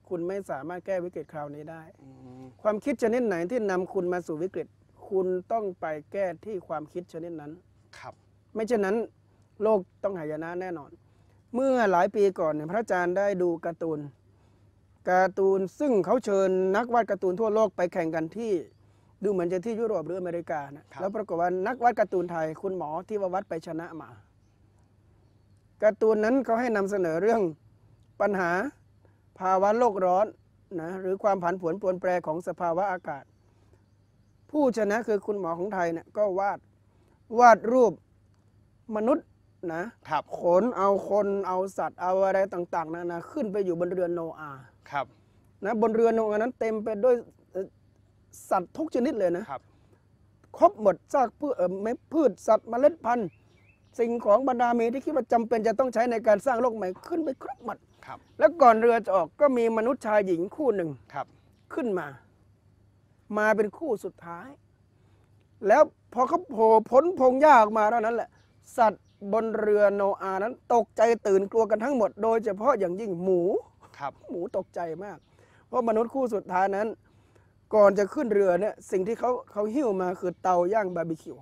คุณไม่สามารถแก้วิกฤตคราวนี้ได้ความคิดชนิดไหนที่นำคุณมาสู่วิกฤตคุณต้องไปแก้ที่ความคิดชนิดนั้นครับไม่เช่นนั้นโลกต้องหายนะแน่นอนเมื่อหลายปีก่อนเนี่ยพระอาจารย์ได้ดูการ์ตูนซึ่งเขาเชิญนักวาดการ์ตูนทั่วโลกไปแข่งกันที่ดูเหมือนจะที่ยุโรปหรืออเมริกานะแล้วปรากฏว่านักวาดการ์ตูนไทยคุณหมอที่วัดไปชนะมาการ์ตูนนั้นเขาให้นำเสนอเรื่องปัญหาภาวะโลกร้อนนะหรือความผันผวนเปลี่ยนแปรของสภาวะอากาศผู้ชนะคือคุณหมอของไทยเนี่ยก็วาดรูปมนุษย์นะขนเอาคนเอาสัตว์เอาอะไรต่างๆนะขึ้นไปอยู่บนเรือโนอาห์นะบนเรือโนอาห์นั้นเต็มไปด้วยสัตว์ทุกชนิดเลยนะครบหมดซากพืชสัตว์เมล็ดพันธุ์สิ่งของบรรดามีที่คิดว่าจำเป็นจะต้องใช้ในการสร้างโลกใหม่ขึ้นไปครบหมดแล้วก่อนเรือจะออกก็มีมนุษย์ชายหญิงคู่หนึ่งขึ้นมาเป็นคู่สุดท้าย แล้วพอเขาโผล่พ้นพงหญ้าออกมาเท่านั้นแหละสัตว์บนเรือโนอาห์นั้นตกใจตื่นกลัวกันทั้งหมดโดยเฉพาะอย่างยิ่งหมูตกใจมากเพราะมนุษย์คู่สุดท้ายนั้นก่อนจะขึ้นเรือเนี่ยสิ่งที่เขาหิ้วมาคือเตาย่างบาร์บีคิว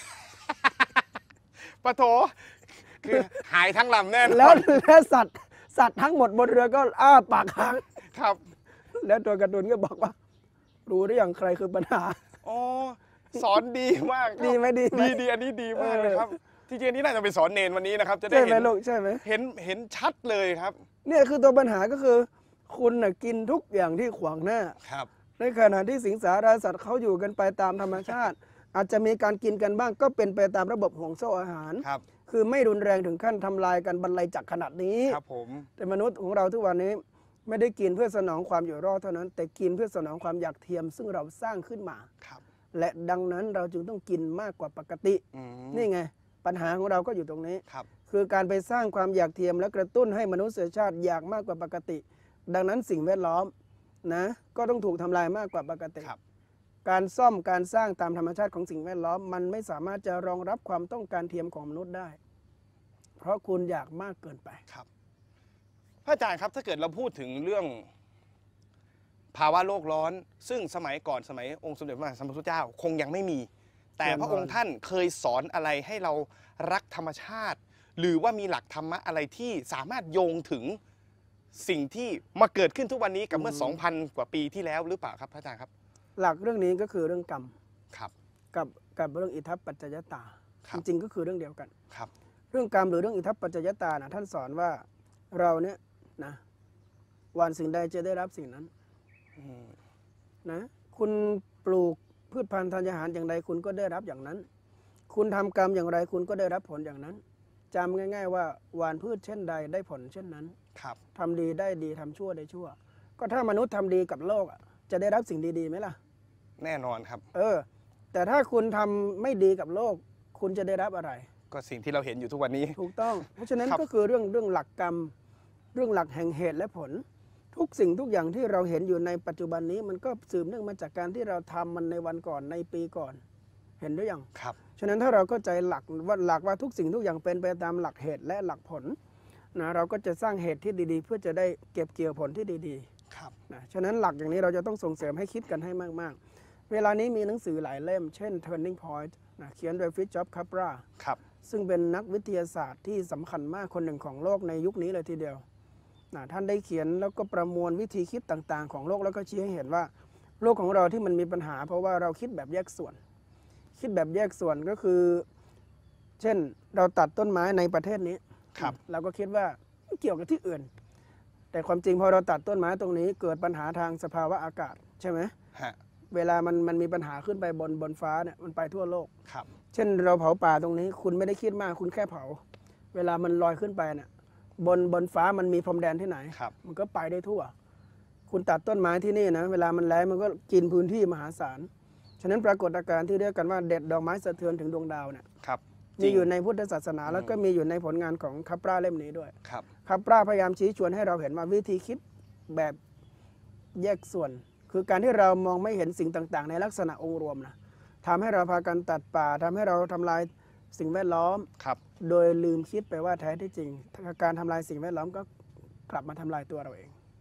ปะโถคือหายทั้งลำแน่นแล้วสัตว์ทั้งหมดบนเรือก็อ้าปากค้างครับแล้วตัวการ์ตูนก็บอกว่ารู้หรือยังใครคือปัญหาอ๋อสอนดีมากดีไหมดีอันนี้ดีมากเลยครับที่จริงนี้น่าจะไปสอนเนนวันนี้นะครับจะได้เห็นใช่ไหมเห็นชัดเลยครับเนี่ยคือตัวปัญหาก็คือคุณน่ะกินทุกอย่างที่ขวางหน้าครับในขณะที่สิงสารสัตว์เขาอยู่กันไปตามธรรมชาติอาจจะมีการกินกันบ้างก็เป็นไปตามระบบห่วงโซ่อาหารคือไม่รุนแรงถึงขั้นทำลายกันบรรลัยจักขนาดนี้ครับผมแต่มนุษย์ของเราทุกวันนี้ไม่ได้กินเพื่อสนองความอยู่รอดเท่านั้นแต่กินเพื่อสนองความอยากเทียมซึ่งเราสร้างขึ้นมาและดังนั้นเราจึงต้องกินมากกว่าปกตินี่ไงปัญหาของเราก็อยู่ตรงนี้คือการไปสร้างความอยากเทียมและกระตุ้นให้มนุษยชาติอยากมากกว่าปกติดังนั้นสิ่งแวดล้อมนะก็ต้องถูกทำลายมากกว่าปกติการซ่อมการสร้างตามธรรมชาติของสิ่งแวดล้อมมันไม่สามารถจะรองรับความต้องการเทียมของมนุษย์ได้เพราะคุณอยากมากเกินไปครับพระอาจารย์ครับถ้าเกิดเราพูดถึงเรื่องภาวะโลกร้อนซึ่งสมัยก่อนสมัยองค์สมเด็จพระสัมมาสัมพุทธเจ้าคงยังไม่มีแต่พระองค์ท่านเคยสอนอะไรให้เรารักธรรมชาติหรือว่ามีหลักธรรมะอะไรที่สามารถโยงถึงสิ่งที่มาเกิดขึ้นทุกวันนี้กับเมื่อ 2,000 กว่าปีที่แล้วหรือเปล่าครับพระอาจารย์ครับหลักเรื่องนี้ก็คือเรื่องกรรมครับกับเรื่องอิทัปปัจจยตาจริงๆก็คือเรื่องเดียวกันครับเรื่องกรรมหรือเรื่องอิทัปปัจจยตานะท่านสอนว่าเราเนี่ยนะหว่านสิ่งใดจะได้รับสิ่งนั้นนะคุณปลูกพืชพันธุ์ธัญญาหารอย่างไรคุณก็ได้รับอย่างนั้นคุณทำกรรมอย่างไรคุณก็ได้รับผลอย่างนั้นจำง่ายๆว่าหว่านพืชเช่นใดได้ผลเช่นนั้นทำดีได้ดีทำชั่วได้ชั่วก็ถ้ามนุษย์ทำดีกับโลกจะได้รับสิ่งดีๆไหมล่ะแน่นอนครับแต่ถ้าคุณทำไม่ดีกับโลกคุณจะได้รับอะไรก็สิ่งที่เราเห็นอยู่ทุกวันนี้ถูกต้องเพราะฉะนั้นก็คือเรื่องหลักกรรมเรื่องหลักแห่งเหตุและผลทุกสิ่งทุกอย่างที่เราเห็นอยู่ในปัจจุบันนี้มันก็สืบเนื่องมาจากการที่เราทำมันในวันก่อนในปีก่อนเห็นหรือยังครับฉะนั้นถ้าเราเข้าใจหลักว่าทุกสิ่งทุกอย่างเป็นไปตามหลักเหตุและหลักผลนะเราก็จะสร้างเหตุที่ดีๆเพื่อจะได้เก็บเกี่ยวผลที่ดีๆครับนะฉะนั้นหลักอย่างนี้เราจะต้องส่งเสริมให้คิดกันให้มากๆเวลานี้มีหนังสือหลายเล่มเช่น Turning Point นะเขียนโดย Fritjof Capra ครับซึ่งเป็นนักวิทยาศาสตร์ที่สำคัญมากคนหนึ่งของโลกในยุคนี้เลยทีเดียวท่านได้เขียนแล้วก็ประมวลวิธีคิดต่างๆของโลกแล้วก็ชี้ให้เห็นว่าโลกของเราที่มันมีปัญหาเพราะว่าเราคิดแบบแยกส่วนก็คือเช่นเราตัดต้นไม้ในประเทศนี้เราก็คิดว่าไม่เกี่ยวกับที่อื่นแต่ความจริงพอเราตัดต้นไม้ตรงนี้เกิดปัญหาทางสภาวะอากาศใช่ไหมเวลามันมีปัญหาขึ้นไปบนฟ้าเนี่ยมันไปทั่วโลกเช่นเราเผาป่าตรงนี้คุณไม่ได้คิดมากคุณแค่เผาเวลามันลอยขึ้นไปเนี่ยบนฟ้ามันมีพรมแดนที่ไหนมันก็ไปได้ทั่วคุณตัดต้นไม้ที่นี่นะเวลามันแล้งมันก็กินพื้นที่มหาศาลฉะนั้นปรากฏการณ์ที่เรียกกันว่าเด็ดดอกไม้สะเทือนถึงดวงดาวเนี่ยมีอยู่ในพุทธศาสนาแล้วก็มีอยู่ในผลงานของคัปปราเล่มนี้ด้วยคัปปราพยายามชี้ชวนให้เราเห็นว่าวิธีคิดแบบแยกส่วนคือการที่เรามองไม่เห็นสิ่งต่างๆในลักษณะองค์รวมนะทำให้เราพากันตัดป่าทำให้เราทำลายสิ่งแวดล้อมโดยลืมคิดไปว่าแท้ที่จริงการทำลายสิ่งแวดล้อมก็กลับมาทำลายตัวเราเอง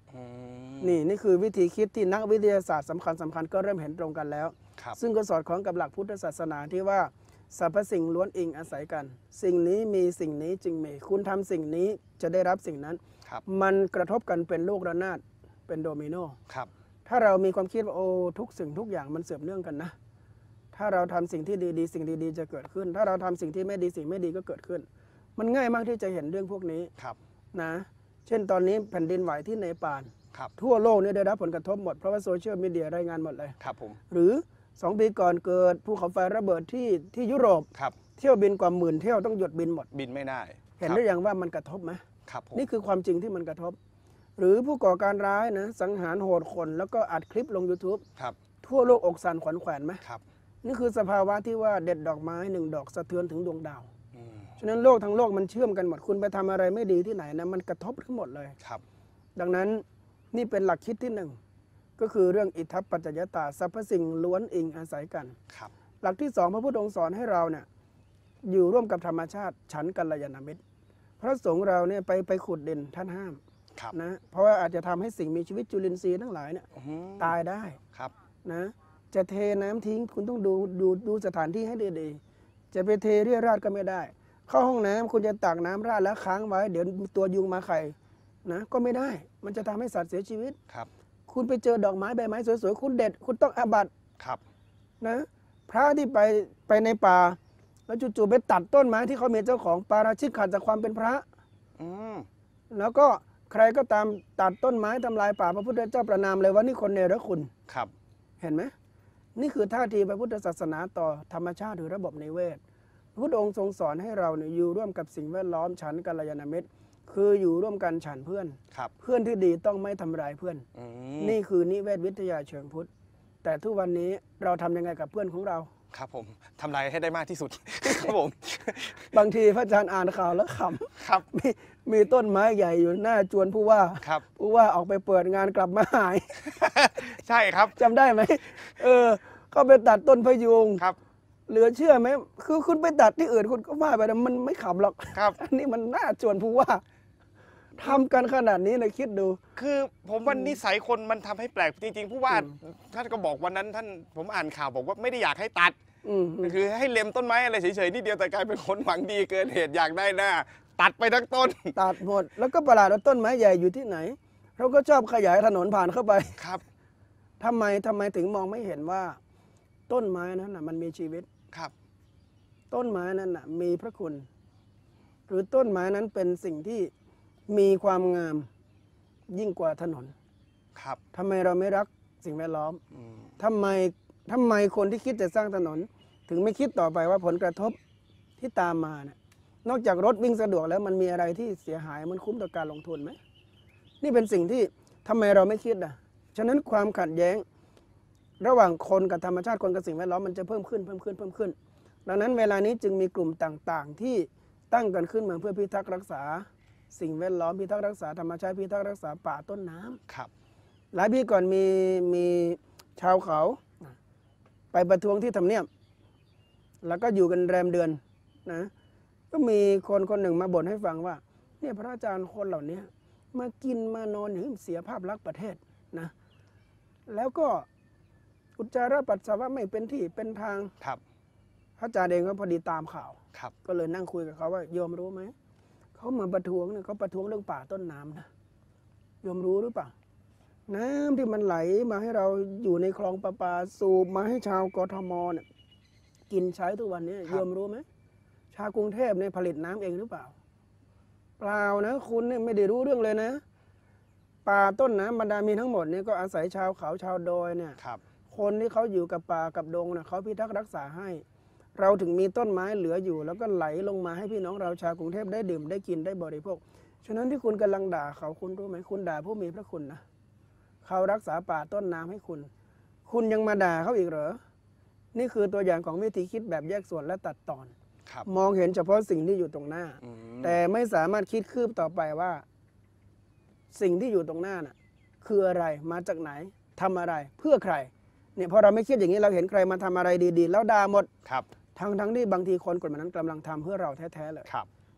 นี่คือวิธีคิดที่นักวิทยาศาสตร์สำคัญก็เริ่มเห็นตรงกันแล้วซึ่งก็สอดคล้องกับหลักพุทธศาสนาที่ว่าสรรพสิ่งล้วนอิงอาศัยกันสิ่งนี้มีสิ่งนี้จึงมีคุณทำสิ่งนี้จะได้รับสิ่งนั้นมันกระทบกันเป็นลูกระนาดเป็นโดมิโนถ้าเรามีความคิดว่าโอ้ทุกสิ่งทุกอย่างมันเสื่อมเนื่องกันนะถ้าเราทำสิ่งที่ดีๆสิ่งดีๆจะเกิดขึ้นถ้าเราทำสิ่งที่ไม่ดีสิ่งไม่ดีก็เกิดขึ้นมันง่ายมากที่จะเห็นเรื่องพวกนี้นะเช่นตอนนี้แผ่นดินไหวที่เนปาลทั่วโลกนี่ได้รับผลกระทบหมดเพราะว่าโซเชียลมีเดียรายงานหมดเลยหรือ2 ปีก่อนเกิดภูเขาไฟระเบิดที่ยุโรปเที่ยวบินกว่า10,000 เที่ยวต้องหยุดบินหมดบินไม่ได้เห็นหรือยังว่ามันกระทบไหมนี่คือความจริงที่มันกระทบหรือผู้ก่อการร้ายนะสังหารโหดคนแล้วก็อัดคลิปลง YouTube ทั่วโลกอกสั่นขวัญแขวนไหมนี่คือสภาวะที่ว่าเด็ดดอกไม้1 ดอกสะเทือนถึงดวงดาวฉะนั้นโลกทั้งโลกมันเชื่อมกันหมดคุณไปทำอะไรไม่ดีที่ไหนนะมันกระทบทั้งหมดเลยดังนั้นนี่เป็นหลักคิดที่1ก็คือเรื่องอิทธัปปัจจยตาสรรพสิ่งล้วนอิงอาศัยกันหลักที่2พระพุทธองค์สอนให้เราเนี่ยอยู่ร่วมกับธรรมชาติฉันกัลยาณมิตรพระสงฆ์เราเนี่ยไปขุดดินท่านห้ามนะเพราะว่าอาจจะทำให้สิ่งมีชีวิตจุลินทรีย์ทั้งหลายเนี่ยตายได้นะจะเทน้ำทิ้งคุณต้องดูสถานที่ให้ดีๆจะไปเทเรี่ยราดก็ไม่ได้เข้าห้องน้ำคุณจะตักน้ำราดแล้วค้างไว้เดี๋ยวตัวยุงมาไข่นะก็ไม่ได้มันจะทำให้สัตว์เสียชีวิตคุณไปเจอดอกไม้ใบไม้สวยๆคุณเด็ดคุณต้องอาบัตินะพระที่ไปในป่าแล้วจู่ๆไปตัดต้นไม้ที่เขามีเจ้าของปาราชิกขาดจากความเป็นพระแล้วก็ใครก็ตามตัดต้นไม้ทำลายป่าพระพุทธเจ้าประนามเลยว่านี่คนเนรคุณเห็นไหมนี่คือท่าทีพระพุทธศาสนาต่อธรรมชาติหรือระบบนิเวศพระพุทธองค์ทรงสอนให้เราเนี่ยอยู่ร่วมกับสิ่งแวดล้อมฉันกัลยาณมิตรคืออยู่ร่วมกันฉันเพื่อนเพื่อนที่ดีต้องไม่ทำร้ายเพื่อนนี่คือนิเวศวิทยาเชิงพุทธแต่ทุกวันนี้เราทำยังไงกับเพื่อนของเราครับผมทำลายให้ได้มากที่สุดครับผมบางทีพระอาจารย์อ่านข่าวแล้วขำมีต้นไม้ใหญ่อยู่หน้าจวนผู้ว่าออกไปเปิดงานกลับมาหายใช่ครับจำได้ไหมก็ไปตัดต้นพะยุงเหลือเชื่อไหมคือคุณไปตัดที่อื่นคุณก็ว่าไปแต่มันไม่ขำหรอกอันนี้มันน่าจวนผู้ว่าทำกันขนาดนี้เลยคิดดูคือผมว่านิสัยคนมันทำให้แปลกจริงๆผู้ว่าท่านก็บอกวันนั้นท่านผมอ่านข่าวบอกว่าไม่ได้อยากให้ตัดคือให้เล็มต้นไม้อะไรเฉยๆนิดเดียวแต่กลายเป็นคนหวังดีเกินเหตุอยากได้หน้าตัดไปทั้งต้นตัดหมดแล้วก็ประหลาดว่าต้นไม้ใหญ่อยู่ที่ไหนเราก็ชอบขยายถนนผ่านเข้าไปครับทำไมถึงมองไม่เห็นว่าต้นไม้นั้นน่ะมันมีชีวิตครับต้นไม้นั้นน่ะมีพระคุณหรือต้นไม้นั้นเป็นสิ่งที่มีความงามยิ่งกว่าถนนครับทำไมเราไม่รักสิ่งแวดล้อมทำไมคนที่คิดจะสร้างถนนถึงไม่คิดต่อไปว่าผลกระทบที่ตามมาเนี่ยนอกจากรถวิ่งสะดวกแล้วมันมีอะไรที่เสียหายมันคุ้มต่อการลงทุนไหมนี่เป็นสิ่งที่ทำไมเราไม่คิดอ่ะฉะนั้นความขัดแย้งระหว่างคนกับธรรมชาติคนกับสิ่งแวดล้อมมันจะเพิ่มขึ้นดังนั้นเวลานี้จึงมีกลุ่มต่างๆที่ตั้งกันขึ้นมาเพื่อพิทักษ์รักษาสิ่งแวดล้อมพิทักษ์รักษาธรรมชาติพิทักษ์รักษาป่าต้นน้ำครับหลายปีก่อนมีชาวเขาไปประท้วงที่ทำเนียบแล้วก็อยู่กันแรมเดือนนะก็มีคนหนึ่งมาบ่นให้ฟังว่าเนี่ยพระอาจารย์คนเหล่านี้มากินมานอนอย่างนี้เสียภาพลักษณ์ประเทศนะแล้วก็อุจจาระปัสสาวะไม่เป็นที่เป็นทางครับพระอาจารย์เองก็พอดีตามข่าวครับก็เลยนั่งคุยกับเขาว่าโยมรู้ไหมเขามาประท้วงเนี่ยเขาประท้วงเรื่องป่าต้นน้ำนะโยมรู้หรือเปล่าน้ำที่มันไหลมาให้เราอยู่ในคลองประปาสูบมาให้ชาวกทมเนี่ยกินใช้ทุกวันนี้โยมรู้ไหมชาวกรุงเทพเนี่ยผลิตน้ำเองหรือเปล่าเปล่านะคุณเนี่ยไม่ได้รู้เรื่องเลยนะป่าต้นน้ำบรรดามีทั้งหมดเนี่ยก็อาศัยชาวเขาชาวดอยเนี่ยคนที่เขาอยู่กับป่ากับดงเนี่ยเขาพิทักษ์รักษาให้เราถึงมีต้นไม้เหลืออยู่แล้วก็ไหลลงมาให้พี่น้องเราชาวกรุงเทพได้ดื่มได้กินได้บริโภคฉะนั้นที่คุณกำลังด่าเขาคุณรู้ไหมคุณด่าผู้มีพระคุณนะเขารักษาป่าต้นน้ำให้คุณยังมาด่าเขาอีกเหรอนี่คือตัวอย่างของวิธีคิดแบบแยกส่วนและตัดตอนมองเห็นเฉพาะสิ่งที่อยู่ตรงหน้าแต่ไม่สามารถคิดคืบต่อไปว่าสิ่งที่อยู่ตรงหน้าน่ะคืออะไรมาจากไหนทำอะไรเพื่อใครเนี่ยพอเราไม่คิดอย่างนี้เราเห็นใครมาทำอะไรดีๆแล้วด่าหมดทั้งที่บางทีคนกลุ่มนั้นกำลังทำเพื่อเราแท้ๆเลย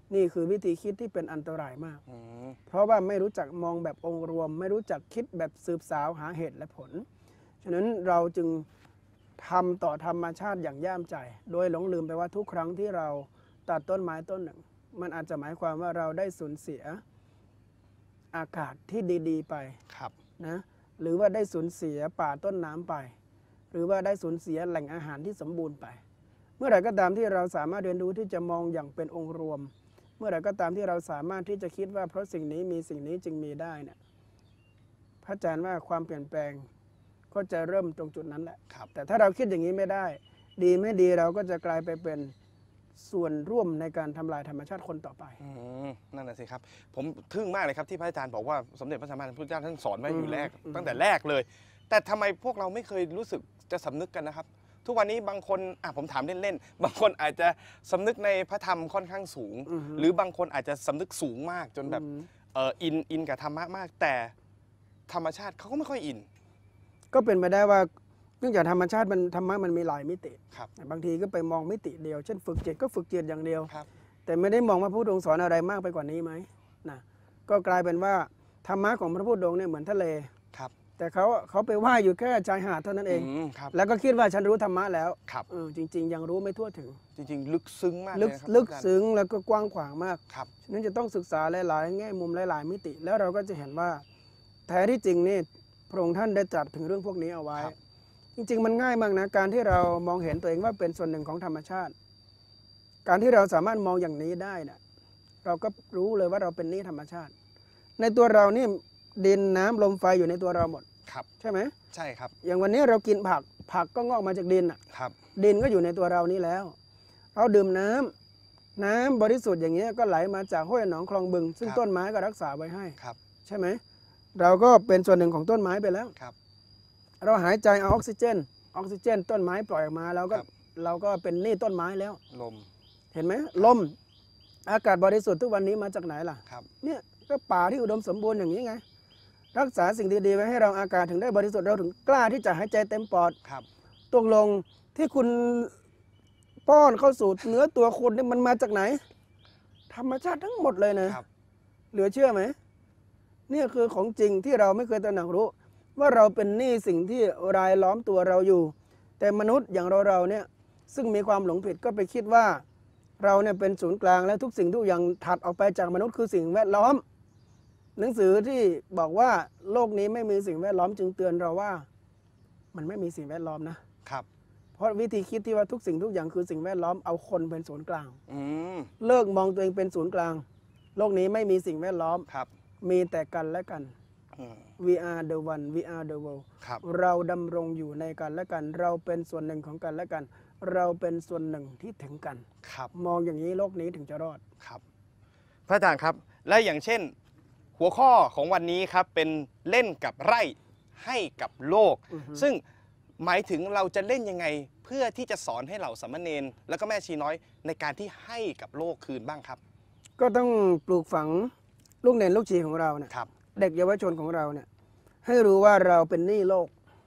นี่คือวิธีคิดที่เป็นอันตรายมากอืมเพราะว่าไม่รู้จักมองแบบองค์รวม ไม่รู้จักคิดแบบสืบสาวหาเหตุและผล ฉะนั้นเราจึงทำต่อธรรมชาติอย่างย่ามใจ โดยหลงลืมไปว่าทุกครั้งที่เราตัดต้นไม้ต้นหนึ่ง มันอาจจะหมายความว่าเราได้สูญเสียอากาศที่ดีๆไปครับนะหรือว่าได้สูญเสียป่าต้นน้ำไป หรือว่าได้สูญเสียแหล่งอาหารที่สมบูรณ์ไป เมื่อไหร่ก็ตามที่เราสามารถเรียนรู้ที่จะมองอย่างเป็นองค์รวม เมื่อไหร่ก็ตามที่เราสามารถที่จะคิดว่าเพราะสิ่งนี้มีสิ่งนี้จึงมีได้เนี่ยพระอาจารย์ว่าความเปลี่ยนแปลงก็จะเริ่มตรงจุดนั้นแหละครับแต่ถ้าเราคิดอย่างนี้ไม่ได้ ดีไม่ดีเราก็จะกลายไปเป็นส่วนร่วมในการทำลายธรรมชาติคนต่อไปนั่นน่ะสิครับ ผมทึ่งมากเลยครับที่พระอาจารย์บอกว่าสมเด็จพระสัมมาสัมพุทธเจ้าท่านสอนไว้อยู่แรก ตั้งแต่แรกเลย แต่ทำไมพวกเราไม่เคยรู้สึกจะสำนึกกันนะครับ ทุกวันนี้บางคนผมถามเล่นๆบางคนอาจจะสำนึกในพระธรรมค่อนข้างสูง หรือบางคนอาจจะสำนึกสูงมากจนแบบอินกับธรรมะมาก แต่ธรรมชาติเขาก็ไม่ค่อยอินก็เป็นไปได้ว่าเนื่องจากธรรมชาติมันธรรมะมันมีหลายมิติครับบางทีก็ไปมองมิติเดียว เช่นฝึกจิตก็ฝึกจิตอย่างเดียวครับแต่ไม่ได้มองว่าพระพุทธองค์สอนอะไรมากไปกว่านี้ไหมนะก็กลายเป็นว่าธรรมะของพระพุทธองค์เนี่ยเหมือนทะเลครับแต่เขาไปว่ายอยู่แค่ชายหาดเท่านั้นเองครับแล้วก็คิดว่าฉันรู้ธรรมะแล้วครับจริง ๆ ยังรู้ไม่ทั่วถึงจริงๆ ลึกซึ้งมากเลยนะครับลึกอาจารย์ซึ้งแล้วก็กว้างขวางมากครับฉะนั้นจะต้องศึกษาหลายๆแง่มุมหลายๆมิติ แล้วเราก็จะเห็นว่าแท้ที่จริงนี่พระองค์ท่านได้ตรัสถึงเรื่องพวกนี้เอาไว้ครับจริง ๆ มันง่ายมากนะการที่เรามองเห็นตัวเองว่าเป็นส่วนหนึ่งของธรรมชาติ การที่เราสามารถมองอย่างนี้ได้นะเราก็รู้เลยว่าเราเป็นนี่ธรรมชาติ ในตัวเรานี่ดินน้ำลมไฟอยู่ในตัวเราหมดครับใช่ไหมใช่ครับอย่างวันนี้เรากินผักก็งอกมาจากดินอ่ะครับดินก็อยู่ในตัวเรานี่แล้ว เราดื่มน้ำบริสุทธิ์อย่างเงี้ยก็ไหลมาจากห้วยหนองคลองบึง ซึ่งต้นไม้ก็รักษาไว้ให้ครับใช่ไหมเราก็เป็นส่วนหนึ่งของต้นไม้ไปแล้วครับเราหายใจเอาออกซิเจนต้นไม้ปล่อยออกมาเราก็ครับเราก็เป็นหนี้ต้นไม้แล้วลมเห็นไหมลมอากาศบริสุทธิ์ทุกวันนี้มาจากไหนล่ะครับเนี่ยก็ป่าที่อุดมสมบูรณ์อย่างนี้ไงรักษาสิ่งดีๆไว้ให้เราอากาศถึงได้บริสุทธิ์เราถึงกล้าที่จะหายใจเต็มปอดครับตกลงที่คุณป้อนเข้าสู่เนื้อตัวคุณนี่มันมาจากไหน ธรรมชาติทั้งหมดเลยนะครับ เหลือเชื่อไหมเนี่ยคือของจริงที่เราไม่เคยตระหนักรู้ ว่าเราเป็นหนี้สิ่งที่รายล้อมตัวเราอยู่ แต่มนุษย์อย่างเราเนี่ยซึ่งมีความหลงผิดก็ไปคิดว่าเราเนี่ยเป็นศูนย์กลางและทุกสิ่งทุกอย่างถัดออกไปจากมนุษย์คือสิ่งแวดล้อม หนังสือที่บอกว่าโลกนี้ไม่มีสิ่งแวดล้อมจึงเตือนเราว่า มันไม่มีสิ่งแวดล้อมนะครับเพราะวิธีคิดที่ว่าทุกสิ่งทุกอย่างคือสิ่งแวดล้อมเอาคนเป็นศูนย์กลางอืมเลิกมองตัวเองเป็นศูนย์กลาง โลกนี้ไม่มีสิ่งแวดล้อมครับมีแต่กันและกันอืม we are the one we are the world ครับเราดำรงอยู่ในกันและกัน เราเป็นส่วนหนึ่งของกันและกัน เราเป็นส่วนหนึ่งที่ถึงกันครับมองอย่างนี้โลกนี้ถึงจะรอดครับ พระอาจารย์ครับ และอย่างเช่น หัวข้อของวันนี้ครับเป็นเล่นกับไร่ให้กับโลกอือฮึซึ่งหมายถึงเราจะเล่นยังไงเพื่อที่จะสอนให้เหล่าสามเณรแล้วก็แม่ชีน้อยในการที่ให้กับโลกคืนบ้างครับก็ต้องปลูกฝังลูกเนรลูกชีของเราเนี่ยครับเด็กเยาวชนของเราเนี่ยให้รู้ว่าเราเป็นหนี้โลก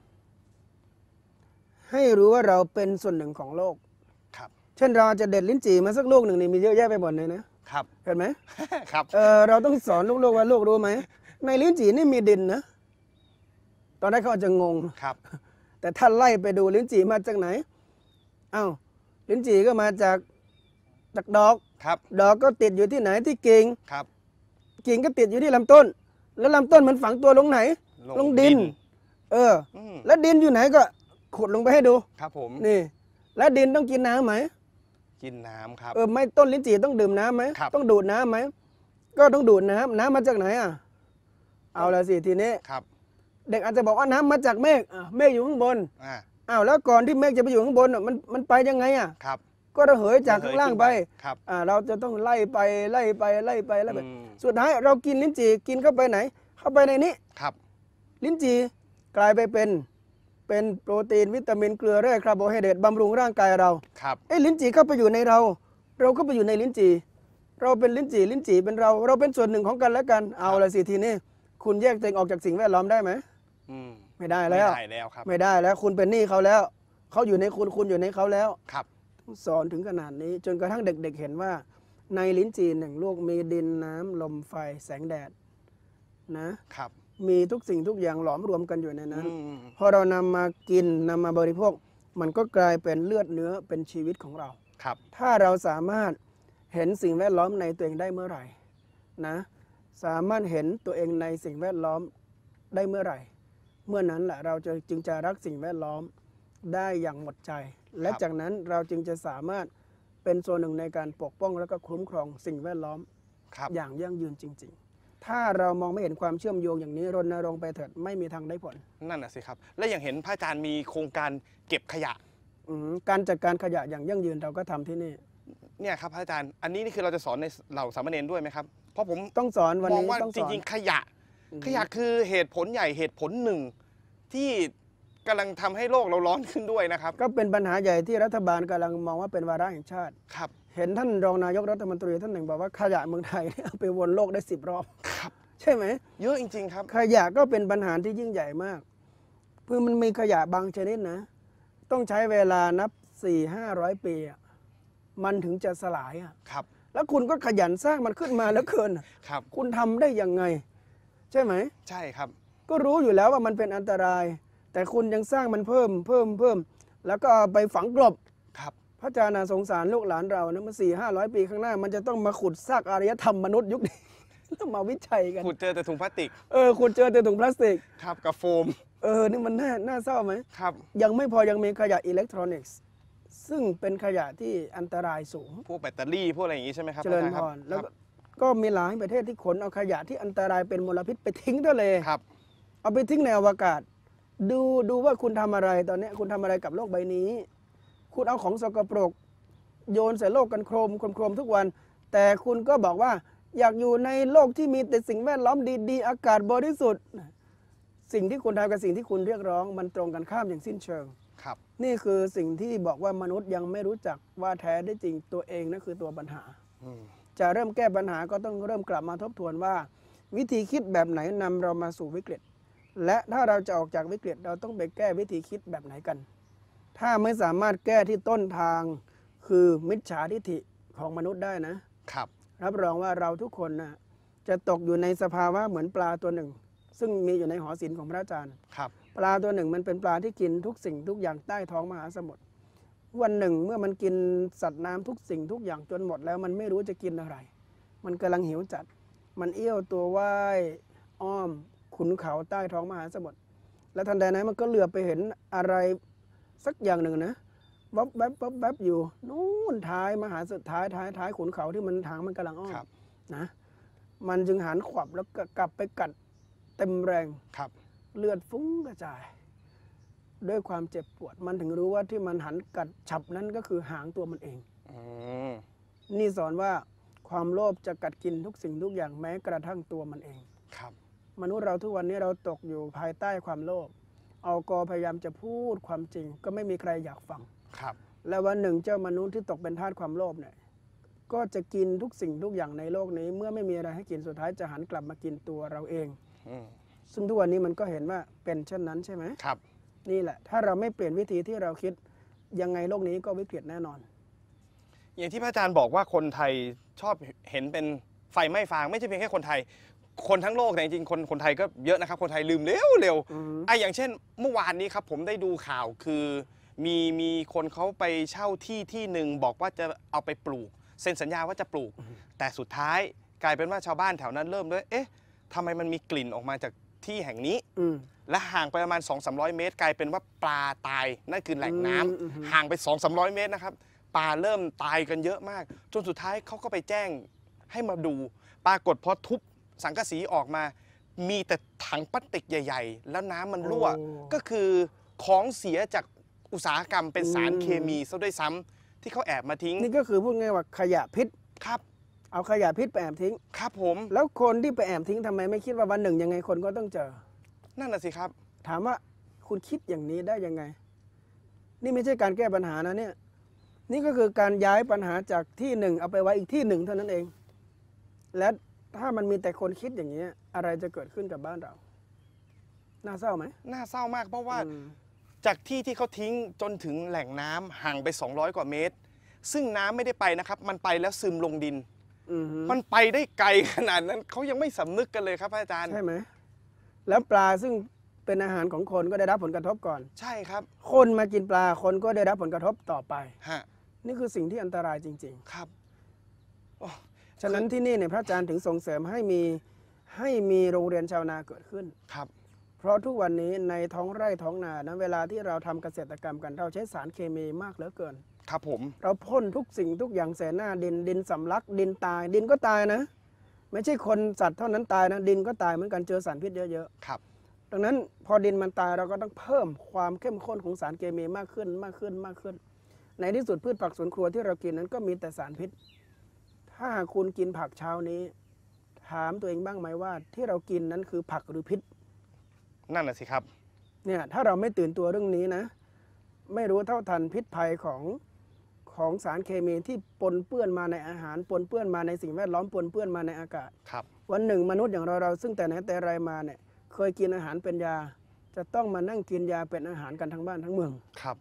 ให้รู้ว่าเราเป็นส่วนหนึ่งของโลกครับเช่นเราจะเด็ดลิ้นจี่มาสักลูกหนึ่งนี่มีเยอะแยะไปหมดเลยนะครับ เห็นไหมครับเราต้องสอนลูกๆว่าลูกรู้ไหมในลิ้นจี่นี่มีดินนะตอนแรกเขาอาจจะงงครับแต่ถ้าไล่ไปดูลิ้นจี่มาจากไหนอ้าวลิ้นจี่ก็มาจากดอกครับดอกก็ติดอยู่ที่ไหนที่กิ่งครับกิ่งก็ติดอยู่ที่ลำต้น แล้วลำต้นมันฝังตัวลงไหน ลงดินอืมแล้วดินอยู่ไหนก็ขุดลงไปให้ดูครับผมนี่ แล้วดินต้องกินน้ำไหมกินน้ำครับไม่ต้นลิ้นจี่ต้องดื่มน้ำไหมครับต้องดูดน้ำไหมก็ต้องดูดน้ำมาจากไหนอ่ะเอาละสิทีนี้ครับเด็กอาจจะบอกว่าน้ำมาจากเมฆเมฆอยู่ข้างบนอ่าอ้าวแล้วก่อนที่เมฆจะไปอยู่ข้างบนมันไปยังไงอ่ะครับก็ระเหยจากข้างล่างไปครับเราจะต้องไล่ไปไล่ไปไล่ไปไล่ไปอืมสุดท้ายเรากินลิ้นจี่กินเข้าไปไหน เข้าไปในนี้ครับลิ้นจี่กลายไปเป็นโปรตีนวิตามินเกลือแร่คาร์โบไฮเดรตบำรุงร่างกายเราครับลิ้นจี่เข้าไปอยู่ในเราก็ไปอยู่ในลิ้นจี่เราเป็นลิ้นจี่เป็นเราเป็นส่วนหนึ่งของกันและกันเอาละสิทีนี้คุณแยกตัวเองออกจากสิ่งแวดล้อมได้ไหมอืมไม่ได้แล้วไม่ได้แล้วครับไม่ได้แล้วคุณเป็นหนี้เขาแล้วเขาอยู่ในคุณอยู่ในเขาแล้วครับสอนถึงขนาดนี้จนกระทั่งเด็กๆเห็นว่าในลิ้นจี่หนึ่งลูกมีดินน้ำลมไฟแสงแดดนะครับมีทุกสิ่งทุกอย่างหลอมรวมกันอยู่ในนั้นพอเรานำมากินนำมาบริโภคมันก็กลายเป็นเลือดเนื้อเป็นชีวิตของเราครับถ้าเราสามารถเห็นสิ่งแวดล้อมในตัวเองได้เมื่อไหร่นะสามารถเห็นตัวเองในสิ่งแวดล้อมได้เมื่อไหร่เมื่อนั้นแหละเราจึงจะรักสิ่งแวดล้อมได้อย่างหมดใจและจากนั้นเราจึงจะสามารถเป็นส่วนหนึ่งในการปกป้องและก็คุ้มครองสิ่งแวดล้อมอย่างยั่งยืนจริงๆถ้าเรามองไม่เห็นความเชื่อมโยงอย่างนี้รณรงค์ไปเถิดไม่มีทางได้ผลนั่นน่ะสิครับและอย่างเห็นพระอาจารย์มีโครงการเก็บขยะการจัดการขยะอย่างยั่งยืนเราก็ทำที่นี่เนี่ยครับพระอาจารย์อันนี้นี่คือเราจะสอนในเหล่าสามเณรด้วยไหมครับเพราะผมต้องสอนวันนี้มองว่าจริงๆขยะคือเหตุผลใหญ่เหตุผลหนึ่งที่กำลังทำให้โลกเราร้อนขึ้นด้วยนะครับก็เป็นปัญหาใหญ่ที่รัฐบาลกำลังมองว่าเป็นวาระแห่งชาติครับเห็นท่านรองนายกรัฐมนตรีท่านหนึ่งบอกว่าขยะเมืองไทยเอาไปวนโลกได้10 รอบครับใช่ไหมเยอะจริงๆครับขยะก็เป็นปัญหาที่ยิ่งใหญ่มากเพื่อมันมีขยะบางชนิดนะต้องใช้เวลานับ 400-500 ปีมันถึงจะสลายครับแล้วคุณก็ขยันสร้างมันขึ้นมาแล้วเกินครับคุณทำได้ยังไงใช่ไหมใช่ครับก็รู้อยู่แล้วว่ามันเป็นอันตรายแต่คุณยังสร้างมันเพิ่มแล้วก็เอาไปฝังกลบครับพระอาจารย์สงสารลูกหลานเรานะเมื่อ400-500 ปีข้างหน้ามันจะต้องมาขุดซากอารยธรรมมนุษย์ยุคนี้แล้วมาวิจัยกันขุดเจอแต่ถุงพลาสติกขุดเจอแต่ถุงพลาสติกครับกับโฟมนี่มันน่าเศร้าไหมครับยังไม่พอยังมีขยะอิเล็กทรอนิกส์ซึ่งเป็นขยะที่อันตรายสูงพวกแบตเตอรี่พวกอะไรอย่างนี้ใช่ไหมครับเจริญพรแล้วก็มีหลายประเทศที่ขนเอาขยะที่อันตรายเป็นมลพิษไปทิ้งทะเลครับเอาไปทิ้งในอวกาศดูว่าคุณทำอะไรตอนนี้คุณทำอะไรกับโลกใบนี้คุณเอาของสกปรกโยนใส่โลกกันโครมทุกวันแต่คุณก็บอกว่าอยากอยู่ในโลกที่มีแต่สิ่งแวดล้อมดีๆอากาศบริสุทธิ์สิ่งที่คุณทำกับสิ่งที่คุณเรียกร้องมันตรงกันข้ามอย่างสิ้นเชิงครับนี่คือสิ่งที่บอกว่ามนุษย์ยังไม่รู้จักว่าแท้ได้จริงตัวเองนั่นคือตัวปัญหาจะเริ่มแก้ปัญหาก็ต้องเริ่มกลับมาทบทวนว่าวิธีคิดแบบไหนนำเรามาสู่วิกฤตและถ้าเราจะออกจากวิกฤตเราต้องไปแก้วิธีคิดแบบไหนกันถ้าไม่สามารถแก้ที่ต้นทางคือมิจฉาทิฐิของมนุษย์ได้นะครับรับรองว่าเราทุกคนนะจะตกอยู่ในสภาวะเหมือนปลาตัวหนึ่งซึ่งมีอยู่ในหอศิลป์ของพระอาจารย์ครับปลาตัวหนึ่งมันเป็นปลาที่กินทุกสิ่งทุกอย่างใต้ท้องมหาสมุทรวันหนึ่งเมื่อมันกินสัตว์น้ำทุกสิ่งทุกอย่างจนหมดแล้วมันไม่รู้จะกินอะไรมันกำลังหิวจัดมันเอี้ยวตัวว่ายอ้อมขุนเขาใต้ท้องมหาสมุทรแล้วทันใดนั้นมันก็เหลือบไปเห็นอะไรสักอย่างหนึ่งนะวับแวบอยู่นู่นท้ายมหาสุดท้ายขุนเขาที่มันทางมันกำลังอ้อมนะมันจึงหันขวับแล้วกลับไปกัดเต็มแรงเลือดฟุ้งกระจายด้วยความเจ็บปวดมันถึงรู้ว่าที่มันหันกัดฉับนั้นก็คือหางตัวมันเองนี่สอนว่าความโลภจะกัดกินทุกสิ่งทุกอย่างแม้กระทั่งตัวมันเองมนุษย์เราทุกวันนี้เราตกอยู่ภายใต้ความโลภเอากอพยายามจะพูดความจริงก็ไม่มีใครอยากฟังและวันหนึ่งเจ้ามนุษย์ที่ตกเป็นทาสความโลภเนี่ยก็จะกินทุกสิ่งทุกอย่างในโลกนี้เมื่อไม่มีอะไรให้กินสุดท้ายจะหันกลับมากินตัวเราเองซึ่งทุกวันนี้มันก็เห็นว่าเป็นเช่นนั้นใช่ไหมครับนี่แหละถ้าเราไม่เปลี่ยนวิธีที่เราคิดยังไงโลกนี้ก็วิกฤตแน่นอนอย่างที่พระอาจารย์บอกว่าคนไทยชอบเห็นเป็นไฟไหม้ฟางไม่ใช่เพียงแค่คนไทยคนทั้งโลกแต่จริงๆคนไทยก็เยอะนะครับคนไทยลืมเร็วอย่างเช่นเมื่อวานนี้ครับผมได้ดูข่าวคือมีคนเขาไปเช่าที่หนึ่งบอกว่าจะเอาไปปลูกเซ็นสัญญาว่าจะปลูกแต่สุดท้ายกลายเป็นว่าชาวบ้านแถวนั้นเริ่มด้วยเอ๊ะทำไมมันมีกลิ่นออกมาจากที่แห่งนี้และห่างไปประมาณ 200-300 เมตรกลายเป็นว่าปลาตายนั่นคือแหล่งน้ำห่างไป 200-300 เมตรนะครับปลาเริ่มตายกันเยอะมากจนสุดท้ายเขาก็ไปแจ้งให้มาดูปรากฏพอทุบสังกะสีออกมามีแต่ถังพลาสติกใหญ่ๆแล้วน้ำมันรั่วก็คือของเสียจากอุตสาหกรรมเป็นสารเคมีซะด้วยซ้ำที่เขาแอบมาทิ้งนี่ก็คือพูดง่ายว่าขยะพิษครับเอาขยะพิษไปแอบทิ้งครับผมแล้วคนที่ไปแอบทิ้งทำไมไม่คิดว่าวันหนึ่งยังไงคนก็ต้องเจอนั่นน่ะสิครับถามว่าคุณคิดอย่างนี้ได้ยังไงนี่ไม่ใช่การแก้ปัญหานะเนี่ยนี่ก็คือการย้ายปัญหาจากที่หนึ่งเอาไปไว้อีกที่หนึ่งเท่านั้นเองและถ้ามันมีแต่คนคิดอย่างนี้อะไรจะเกิดขึ้นกับบ้านเราน่าเศร้าไหมน่าเศร้ามากเพราะว่าจากที่เขาทิ้งจนถึงแหล่งน้ำห่างไป200 กว่าเมตรซึ่งน้ำไม่ได้ไปนะครับมันไปแล้วซึมลงดินมันไปได้ไกลขนาดนั้นเขายังไม่สำนึกกันเลยครับอาจารย์ใช่ไหมแล้วปลาซึ่งเป็นอาหารของคนก็ได้รับผลกระทบก่อนใช่ครับคนมากินปลาคนก็ได้รับผลกระทบต่อไปฮะนี่คือสิ่งที่อันตรายจริงๆครับฉะนั้นที่นี่เนี่ยพระอาจารย์ถึงส่งเสริมให้มีโรงเรียนชาวนาเกิดขึ้นครับเพราะทุกวันนี้ในท้องไร่ท้องนานะเวลาที่เราทำเกษตรกรรมกันเราใช้สารเคมีมากเหลือเกินครับผมเราพ่นทุกสิ่งทุกอย่างใส่หน้าดินสำลักดินตายดินก็ตายนะไม่ใช่คนสัตว์เท่านั้นตายนะดินก็ตายเหมือนกันเจอสารพิษเยอะๆครับดังนั้นพอดินมันตายเราก็ต้องเพิ่มความเข้มข้นของสารเคมีมากขึ้นในที่สุดพืชผักสวนครัวที่เรากินนั้นก็มีแต่สารพิษถ้าคุณกินผักเช้านี้ถามตัวเองบ้างไหมว่าที่เรากินนั้นคือผักหรือพิษนั่นแหละสิครับเนี่ยถ้าเราไม่ตื่นตัวเรื่องนี้นะไม่รู้เท่าทันพิษภัยของสารเคมีที่ปนเปื้อนมาในอาหารปนเปื้อนมาในสิ่งแวดล้อมปนเปื้อนมาในอากาศครับวันหนึ่งมนุษย์อย่างเราซึ่งแต่ไหนแต่ไรมาเนี่ยเคยกินอาหารเป็นยาจะต้องมานั่งกินยาเป็นอาหารกันทั้งบ้านทั้งเมืองครับ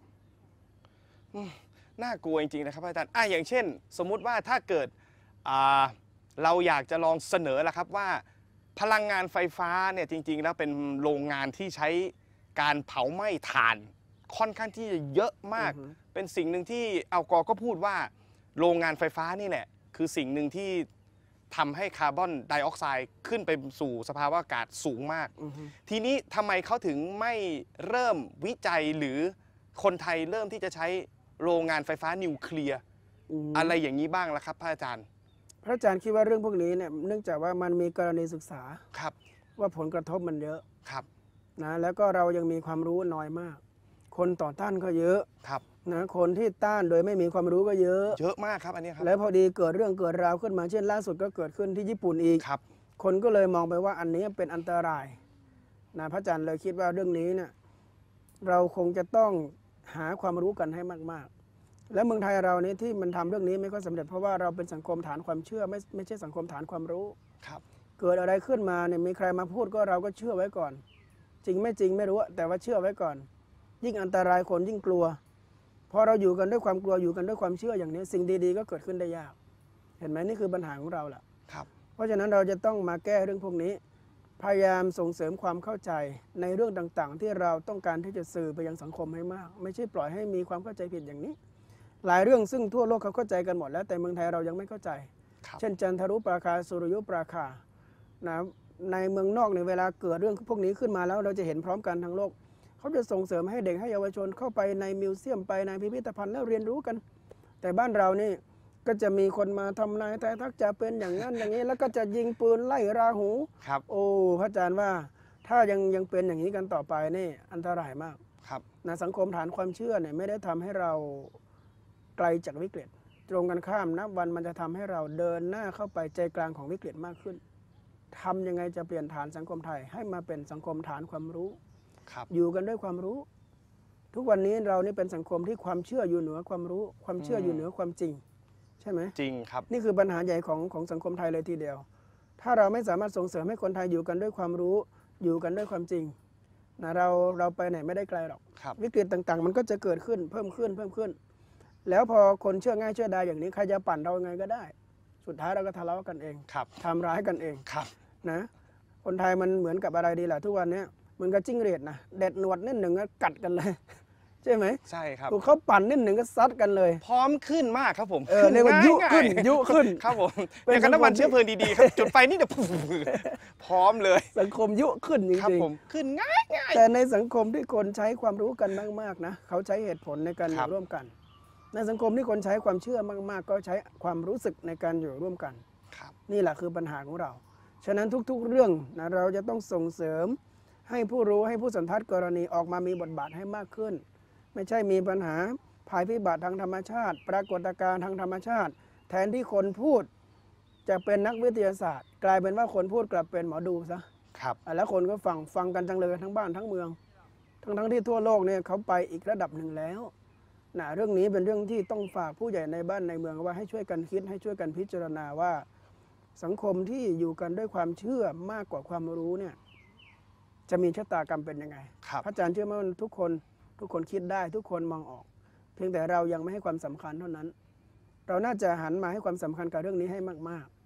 น่ากลัวจริงๆนะครับอาจารย์อย่างเช่นสมมุติว่าถ้าเกิดเราอยากจะลองเสนอละครับว่าพลังงานไฟฟ้าเนี่ยจริงๆแล้วเป็นโรงงานที่ใช้การเผาไหม้ถ่านค่อนข้างที่จะเยอะมากเป็นสิ่งหนึ่งที่อัลกอร์ก็พูดว่าโรงงานไฟฟ้านี่แหละคือสิ่งหนึ่งที่ทำให้คาร์บอนไดออกไซด์ขึ้นไปสู่สภาวะอากาศสูงมากทีนี้ทำไมเขาถึงไม่เริ่มวิจัยหรือคนไทยเริ่มที่จะใช้โรงงานไฟฟ้านิวเคลียร์อะไรอย่างนี้บ้างล่ะครับพระอาจารย์คิดว่าเรื่องพวกนี้เนี่ยเนื่องจากว่ามันมีกรณีศึกษาครับว่าผลกระทบมันเยอะครับนะแล้วก็เรายังมีความรู้น้อยมากคนต่อต้านก็เยอะครับนะคนที่ต้านโดยไม่มีความรู้ก็เยอะมากครับอันนี้ครับแล้วพอดีเกิดเรื่องเกิดราวขึ้นมาเช่นล่าสุดก็เกิดขึ้นที่ญี่ปุ่นอีกครับคนก็เลยมองไปว่าอันนี้เป็นอันตรายนะพระอาจารย์เลยคิดว่าเรื่องนี้เนี่ยเราคงจะต้องหาความรู้กันให้มากๆและเมืองไทยเรานี่ที่มันทำเรื่องนี้ไม่ค่อยสำเร็จเพราะว่าเราเป็นสังคมฐานความเชื่อไม่ใช่สังคมฐานความรู้ครับเกิดอะไรขึ้นมาเนี่ยมีใครมาพูดก็เราก็เชื่อไว้ก่อนจริงไม่จริงไม่รู้แต่ว่าเชื่อไว้ก่อนยิ่งอันตรายคนยิ่งกลัวพอเราอยู่กันด้วยความกลัวอยู่กันด้วยความเชื่ออย่างนี้สิ่งดีๆก็เกิดขึ้นได้ยากเห็นไหมนี่คือปัญหาของเราแหละครับเพราะฉะนั้นเราจะต้องมาแก้เรื่องพวกนี้พยายามส่งเสริมความเข้าใจในเรื่องต่างๆที่เราต้องการที่จะสื่อไปยังสังคมให้มากไม่ใช่ปล่อยให้มีความเข้าใจผิดอย่างนี้หลายเรื่องซึ่งทั่วโลกเขาเข้าใจกันหมดแล้วแต่เมืองไทยเรายังไม่เข้าใจเช่นจันทรุปราคาสุริยุปราคานะในเมืองนอกในเวลาเกิดเรื่องพวกนี้ขึ้นมาแล้วเราจะเห็นพร้อมกันทั้งโลกเขาจะส่งเสริมให้เด็กให้เยาวชนเข้าไปในมิวเซียมไปในพิพิธภัณฑ์แล้วเรียนรู้กันแต่บ้านเรานี่ก็จะมีคนมาทำนายทายทักจะเป็นอย่างนั้นอย่างนี้แล้วก็จะยิงปืนไล่ราหูครับโอ้พระอาจารย์ว่าถ้ายังเป็นอย่างนี้กันต่อไปนี่อันตรายมากครับนะสังคมฐานความเชื่อเนี่ยไม่ได้ทำให้เราไกลจากวิกฤตตรงกันข้ามนับวันมันจะทำให้เราเดินหน้าเข้าไปใจกลางของวิกฤตมากขึ้นทำยังไงจะเปลี่ยนฐานสังคมไทยให้มาเป็นสังคมฐานความรู้อยู่กันด้วยความรู้ทุกวันนี้เรานี่เป็นสังคมที่ความเชื่ออยู่เหนือความรู้ความเชื่ออยู่เหนือความจริงใช่ไหมจริงครับนี่คือปัญหาใหญ่ของสังคมไทยเลยทีเดียวถ้าเราไม่สามารถส่งเสริมให้คนไทยอยู่กันด้วยความรู้อยู่กันด้วยความจริงนะเราไปไหนไม่ได้ไกลหรอกวิกฤตต่างๆมันก็จะเกิดขึ้นเพิ่มขึ้นแล้วพอคนเชื่อง่ายเชื่อได้อย่างนี้ใครจะปั่นเราไงก็ได้สุดท้ายเราก็ทะเลาะกันเองทำร้ายกันเองนะคนไทยมันเหมือนกับอะไรดีล่ะทุกวันนี้เหมือนกับจิ้งเหลนนะเด็ดหนวดนิดหนึ่งก็กัดกันเลยใช่ไหมใช่ครับเขาปั่นนิดหนึ่งก็ซัดกันเลยพร้อมขึ้นมากครับผมเรียกว่ายุขึ้นครับผมเป็นน้ำมันเชื้อเพลิงดีๆครับจุดไฟนี่เดี๋ยวพร้อมเลยสังคมยุขึ้นจริงๆครับผมขึ้นง่ายแต่ในสังคมที่คนใช้ความรู้กันมากๆนะเขาใช้เหตุผลในการอยู่ร่วมกันในสังคมที่คนใช้ความเชื่อมากๆก็ใช้ความรู้สึกในการอยู่ร่วมกันนี่แหละคือปัญหาของเราฉะนั้นทุกๆเรื่องนะเราจะต้องส่งเสริมให้ผู้รู้ให้ผู้สันทัดกรณีออกมามีบทบาทให้มากขึ้นไม่ใช่มีปัญหาภัยพิบัติทางธรรมชาติปรากฏการณ์ทางธรรมชาติแทนที่คนพูดจะเป็นนักวิทยาศาสตร์กลายเป็นว่าคนพูดกลับเป็นหมอดูซะแล้วคนก็ฟังกันจังเลยทั้งบ้านทั้งเมืองทั้งที่ทั่วโลกเนี่ยเขาไปอีกระดับหนึ่งแล้วนะเรื่องนี้เป็นเรื่องที่ต้องฝากผู้ใหญ่ในบ้านในเมืองว่าให้ช่วยกันคิดให้ช่วยกันพิจารณาว่าสังคมที่อยู่กันด้วยความเชื่อมากกว่าความรู้เนี่ยจะมีชะตากรรมเป็นยังไงพระอาจารย์เชื่อว่าทุกคนคิดได้ทุกคนมองออกเพียงแต่เรายังไม่ให้ความสำคัญเท่านั้นเราน่าจะหันมาให้ความสำคัญกับเรื่องนี้ให้มากๆ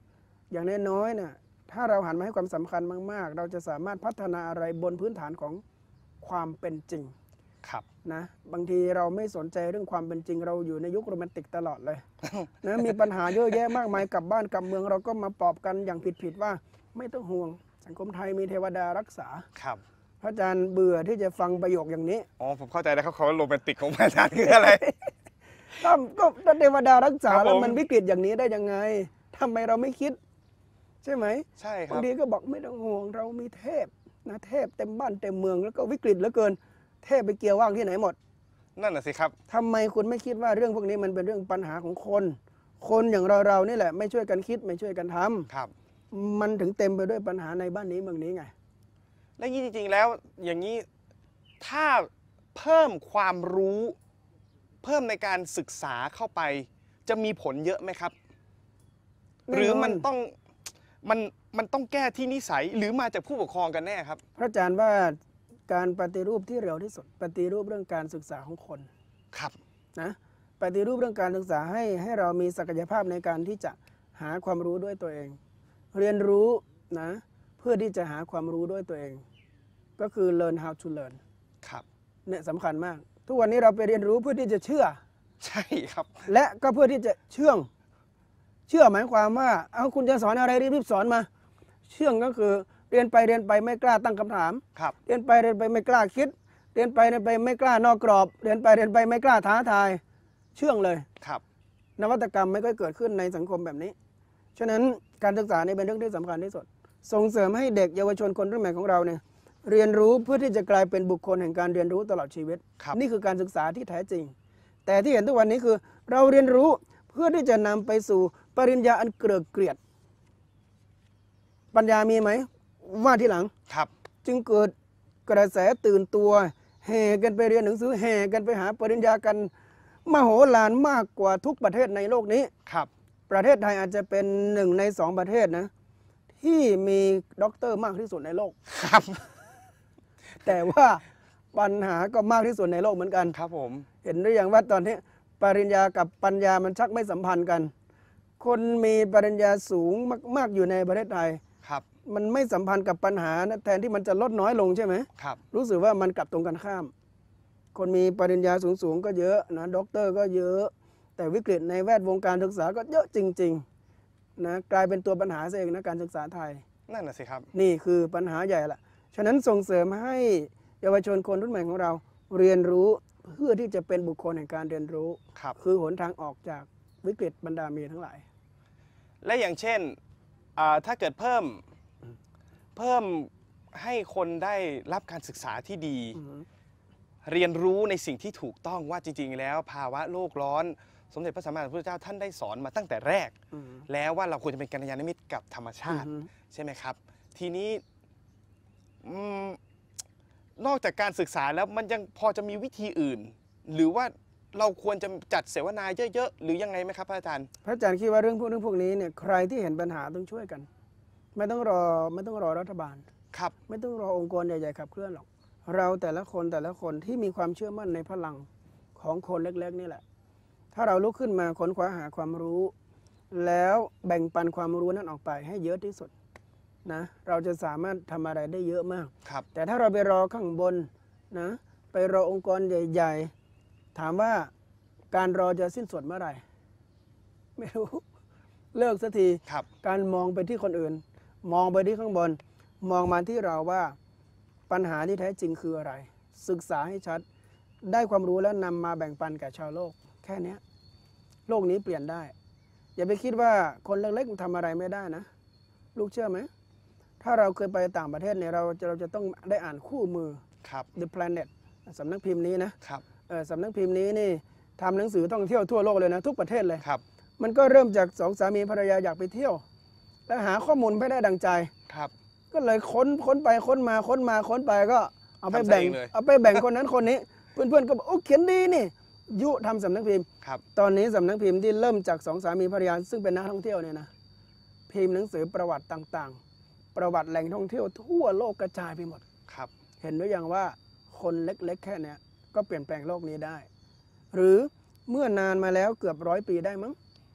อย่างน้อยๆเนี่ยถ้าเราหันมาให้ความสำคัญมากๆเราจะสามารถพัฒนาอะไรบนพื้นฐานของความเป็นจริงครับนะบางทีเราไม่สนใจเรื่องความเป็นจริงเราอยู่ในยุคโรแมนติกตลอดเลย นะมีปัญหาเยอะแยะมากมายกลับบ้านกลับเมืองเราก็มาปลอบกันอย่างผิดๆว่าไม่ต้องห่วงสังคมไทยมีเทวดารักษาครับพระอาจารย์เบื่อที่จะฟังประโยคอย่างนี้อ๋อผมเข้าใจแล้วครับคำว่าโรแมนติกของพระอาจารย์คืออะไรก็เทวดารักษาแล้วมันวิกฤตอย่างนี้ได้ยังไงทำไมเราไม่คิดใช่ไหมใช่ครับบางทีก็บอกไม่ต้องห่วงเรามีเทพนะเทพเต็มบ้านเต็มเมืองแล้วก็วิกฤตเหลือเกินเทพไปเกี่ยวว่างที่ไหนหมดนั่นน่ะสิครับทำไมคุณไม่คิดว่าเรื่องพวกนี้มันเป็นเรื่องปัญหาของคนอย่างเรานี่แหละไม่ช่วยกันคิดไม่ช่วยกันทำครับมันถึงเต็มไปด้วยปัญหาในบ้านนี้เมืองนี้ไงและจริงๆแล้วอย่างนี้ถ้าเพิ่มความรู้เพิ่มในการศึกษาเข้าไปจะมีผลเยอะไหมครับหรือมันต้องแก้ที่นิสัยหรือมาจากผู้ปกครองกันแน่ครับพระอาจารย์ว่าการปฏิรูปที่เร็วที่สุดปฏิรูปเรื่องการศึกษาของคนครับนะปฏิรูปเรื่องการศึกษาให้เรามีศักยภาพในการที่จะหาความรู้ด้วยตัวเองเรียนรู้นะเพื่อที่จะหาความรู้ด้วยตัวเองก็คือ learn how to learn ครับเนี่ยสำคัญมากทุกวันนี้เราไปเรียนรู้เพื่อที่จะเชื่อใช่ครับและก็เพื่อที่จะเชื่อหมายความว่าเอาคุณจะสอนอะไรรีบสอนมาเชื่องก็คือเรียนไปไม่กล้าตั้งคำถามเรียนไปไม่กล้าคิดเรียนไปไม่กล้านอกกรอบเรียนไปไม่กล้าท้าทายเชื่องเลยครับนวัตกรรมไม่ค่อยเกิดขึ้นในสังคมแบบนี้ฉะนั้นการศึกษาเป็นเรื่องที่สำคัญที่สุดส่งเสริมให้เด็กเยาวชนคนรุ่นใหม่ของเราเนี่ยเรียนรู้เพื่อที่จะกลายเป็นบุคคลแห่งการเรียนรู้ตลอดชีวิตนี่คือการศึกษาที่แท้จริงแต่ที่เห็นทุกวันนี้คือเราเรียนรู้เพื่อที่จะนำไปสู่ปริญญาอันเกลือเกลียดปัญญามีไหมว่าทีหลังครับจึงเกิดกระแสตื่นตัวแห่กันไปเรียนหนังสือแห่กันไปหาปริญญากันมโหฬารมากกว่าทุกประเทศในโลกนี้ครับประเทศไทยอาจจะเป็น1 ใน 2ประเทศนะที่มีด็อกเตอร์มากที่สุดในโลกครับแต่ว่าปัญหาก็มากที่สุดในโลกเหมือนกันครับผมเห็นหรือยังว่าตอนนี้ปริญญากับปัญญามันชักไม่สัมพันธ์กันคนมีปริญญาสูงมากๆอยู่ในประเทศไทยครับมันไม่สัมพันธ์กับปัญหานะแทนที่มันจะลดน้อยลงใช่ไหมครับรู้สึกว่ามันกลับตรงกันข้ามคนมีปริญญาสูงก็เยอะนะด็อกเตอร์ก็เยอะแต่วิกฤตในแวดวงการศึกษาก็เยอะจริงๆนะกลายเป็นตัวปัญหาซะเองนะการศึกษาไทยนั่นน่ะสิครับนี่คือปัญหาใหญ่ละฉะนั้นส่งเสริมให้เยาวชนคนรุ่นใหม่ของเราเรียนรู้เพื่อที่จะเป็นบุคคลแห่งการเรียนรู้คือหนทางออกจากวิกฤตบรรดามีทั้งหลายและอย่างเช่นถ้าเกิดเพิ่มให้คนได้รับการศึกษาที่ดีเรียนรู้ในสิ่งที่ถูกต้องว่าจริงๆแล้วภาวะโลกร้อนสมเด็จพระสัมมาสัมพุทธเจ้าท่านได้สอนมาตั้งแต่แรกแล้วว่าเราควรจะเป็นกัลยาณมิตรกับธรรมชาติใช่ไหมครับทีนี้นอกจากการศึกษาแล้วมันยังพอจะมีวิธีอื่นหรือว่าเราควรจะจัดเสวนาเยอะๆหรือยังไงไหมครับพระอาจารย์พระอาจารย์คิดว่าเรื่องพวกนี้เนี่ยใครที่เห็นปัญหาต้องช่วยกันไม่ต้องรอรัฐบาลครับไม่ต้องรอองค์กรใหญ่ๆขับเคลื่อนหรอกเราแต่ละคนที่มีความเชื่อมั่นในพลังของคนเล็กๆนี่แหละถ้าเราลุกขึ้นมาค้นคว้าหาความรู้แล้วแบ่งปันความรู้นั้นออกไปให้เยอะที่สุดนะเราจะสามารถทำอะไรได้เยอะมากแต่ถ้าเราไปรอข้างบนนะไปรอองค์กรใหญ่ๆถามว่าการรอจะสิ้นสุดเมื่อไหร่ไม่รู้เลิกสักทีการมองไปที่คนอื่นมองไปที่ข้างบนมองมาที่เราว่าปัญหาที่แท้จริงคืออะไรศึกษาให้ชัดได้ความรู้แล้วนำมาแบ่งปันแก่ชาวโลกแค่นี้โลกนี้เปลี่ยนได้อย่าไปคิดว่าคนเล็กๆทำอะไรไม่ได้นะลูกเชื่อไหมถ้าเราเคยไปต่างประเทศเนี่ยเราจะต้องได้อ่านคู่มือ The Planet สำนักพิมพ์นี้นะสำนักพิมพ์นี้นี่ทำหนังสือท่องเที่ยวทั่วโลกเลยนะทุกประเทศเลยมันก็เริ่มจาก2 สามีภรรยาอยากไปเที่ยวแล้วหาข้อมูลไม่ได้ดังใจก็เลยค้นไปค้นไปก็เอาไปแบ่งคนนั้นคนนี้เพื่อนๆก็บอกโอ้เขียนดีนี่ยุทำสำนักพิมพ์ตอนนี้สำนักพิมพ์ที่เริ่มจาก2 สามีภรรยาซึ่งเป็นนักท่องเที่ยวเนี่ยนะพิมพ์หนังสือประวัติต่างๆประวัติแหล่งท่องเที่ยวทั่วโลกกระจายไปหมดเห็นหรือยังว่าคนเล็กๆแค่นี้ก็เปลี่ยนแปลงโลกนี้ได้หรือเมื่อนานมาแล้วเกือบ100 ปีได้มั้ง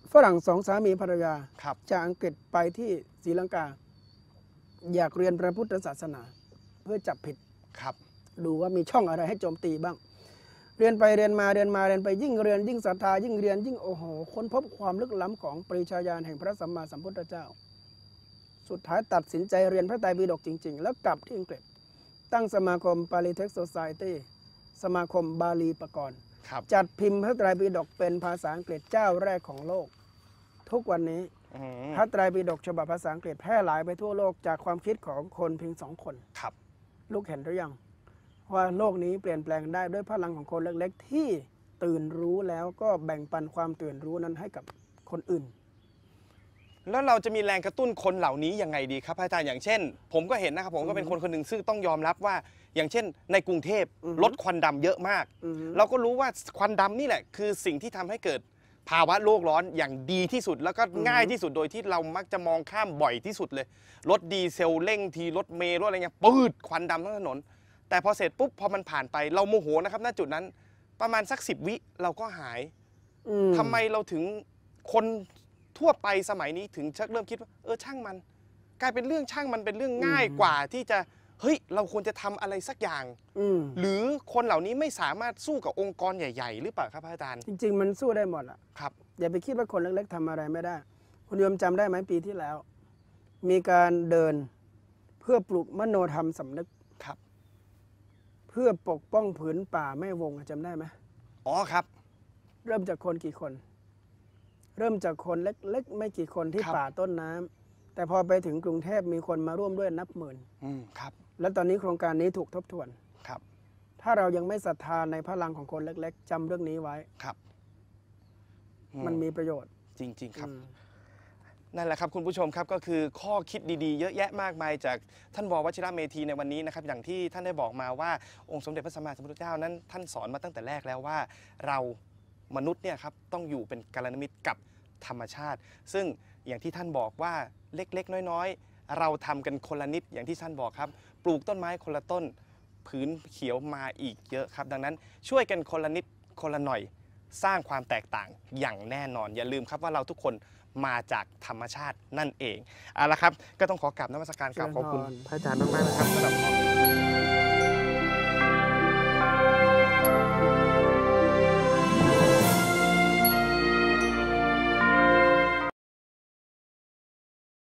ฝรั่ง2 สามีภรรยาครับจากอังกฤษไปที่ศรีลังกา อยากเรียนพระพุทธศาสนา เพื่อจับผิดครับดูว่ามีช่องอะไรให้โจมตีบ้าง เรียนไปเรียนมาเรียนมาเรียนไปยิ่งเรียนยิ่งศรัทธายิ่งเรียนยิ่งโอ้โหค้นพบความลึกล้ำของปริชาญาณแห่งพระสัมมาสัมพุทธเจ้า สุดท้ายตัดสินใจเรียนพระไตรปิฎกจริง ๆ แล้วกลับที่อังกฤษ ตั้งสมาคม Polytext Society สมาคมบาลีปกรณ์ครับจัดพิมพ์พระไตรปิฎกเป็นภาษาอังกฤษเจ้าแรกของโลก ทุกวันนี้อืมพระไตรปิฎกฉบับภาษาอังกฤษแพร่หลายไปทั่วโลกจากความคิดของคนเพียง2 คนครับลูกเห็นหรือยังว่าโลกนี้เปลี่ยนแปลงได้ด้วยพลังของคนเล็กๆ ที่ตื่นรู้แล้วก็แบ่งปันความตื่นรู้นั้นให้กับคนอื่นแล้วเราจะมีแรงกระตุ้นคนเหล่านี้ยังไงดีครับอาจารย์อย่างเช่น ผมก็เห็นนะครับผมก็เป็นคนคนหนึ่งซึ่งต้องยอมรับว่า อย่างเช่น ในกรุงเทพอือฮึรถควันดำเยอะมากอือฮึเราก็รู้ว่าควันดำนี่แหละ คือสิ่งที่ทำให้เกิดภาวะโลกร้อนอย่างดีที่สุด แล้วก็ง่ายที่สุดโดยที่เรามักจะมองข้ามบ่อยที่สุดเลย รถดีเซลเร่งทีรถเมล์รถอะไรเงี้ยปืดควันดำทั้งถนน แต่พอเสร็จปุ๊บพอมันผ่านไปเราโมโหนะครับณจุดนั้นประมาณสัก10 วิเราก็หาย ทำไมเราถึงคนทั่วไปสมัยนี้ถึงชักเริ่มคิดว่าช่างมัน กลายเป็นเรื่องช่างมันเป็นเรื่องง่ายกว่าที่จะเฮ้ยเราควรจะทำอะไรสักอย่าง หรือคนเหล่านี้ไม่สามารถสู้กับองค์กรใหญ่ๆหรือเปล่าครับอาจารย์จริง ๆ มันสู้ได้หมดอ่ะครับอย่าไปคิดว่าคนเล็กๆทำอะไรไม่ได้ คุณโยมจำได้ไหมปีที่แล้ว มีการเดินเพื่อปลุกมโนธรรมสำนึกครับเพื่อปกป้องผืนป่าแม่วงจำได้ไหมอ๋อครับเริ่มจากคนกี่คน เริ่มจากคนเล็กๆ ไม่กี่คนที่ครับป่าต้นน้ำแต่พอไปถึงกรุงเทพมีคนมาร่วมด้วยนับหมื่นครับและตอนนี้โครงการนี้ถูกทบทวนครับถ้าเรายังไม่ศรัทธาในพลังของคนเล็กๆจำเรื่องนี้ไว้ครับมันมีประโยชน์จริง ๆ ครับอืมนั่นแหละครับคุณผู้ชมครับก็คือข้อคิดดีๆ เยอะแยะมากมายจากท่านววชิระเมธีในวันนี้นะครับอย่างที่ท่านได้บอกมาว่าองค์สมเด็จพระสัมมาสัมพุทธเจ้านั้นท่านสอนมาตั้งแต่แรกแล้วว่าเรามนุษย์เนี่ยครับต้องอยู่เป็นกัลยาณมิตรกับธรรมชาติ ซึ่งอย่างที่ท่านบอกว่าเล็กๆ น้อยๆ เราทำกันคนละนิดอย่างที่ท่านบอกครับปลูกต้นไม้คนละต้นผืนเขียวมาอีกเยอะครับดังนั้นช่วยกันคนละนิดคนละหน่อยสร้างความแตกต่างอย่างแน่นอนอย่าลืมครับว่าเราทุกคนมาจากธรรมชาตินั่นเองเอาละครับก็ต้องขอกราบนมัสการกราบขอบคุณพระอาจารย์มากๆนะครับสำหรับ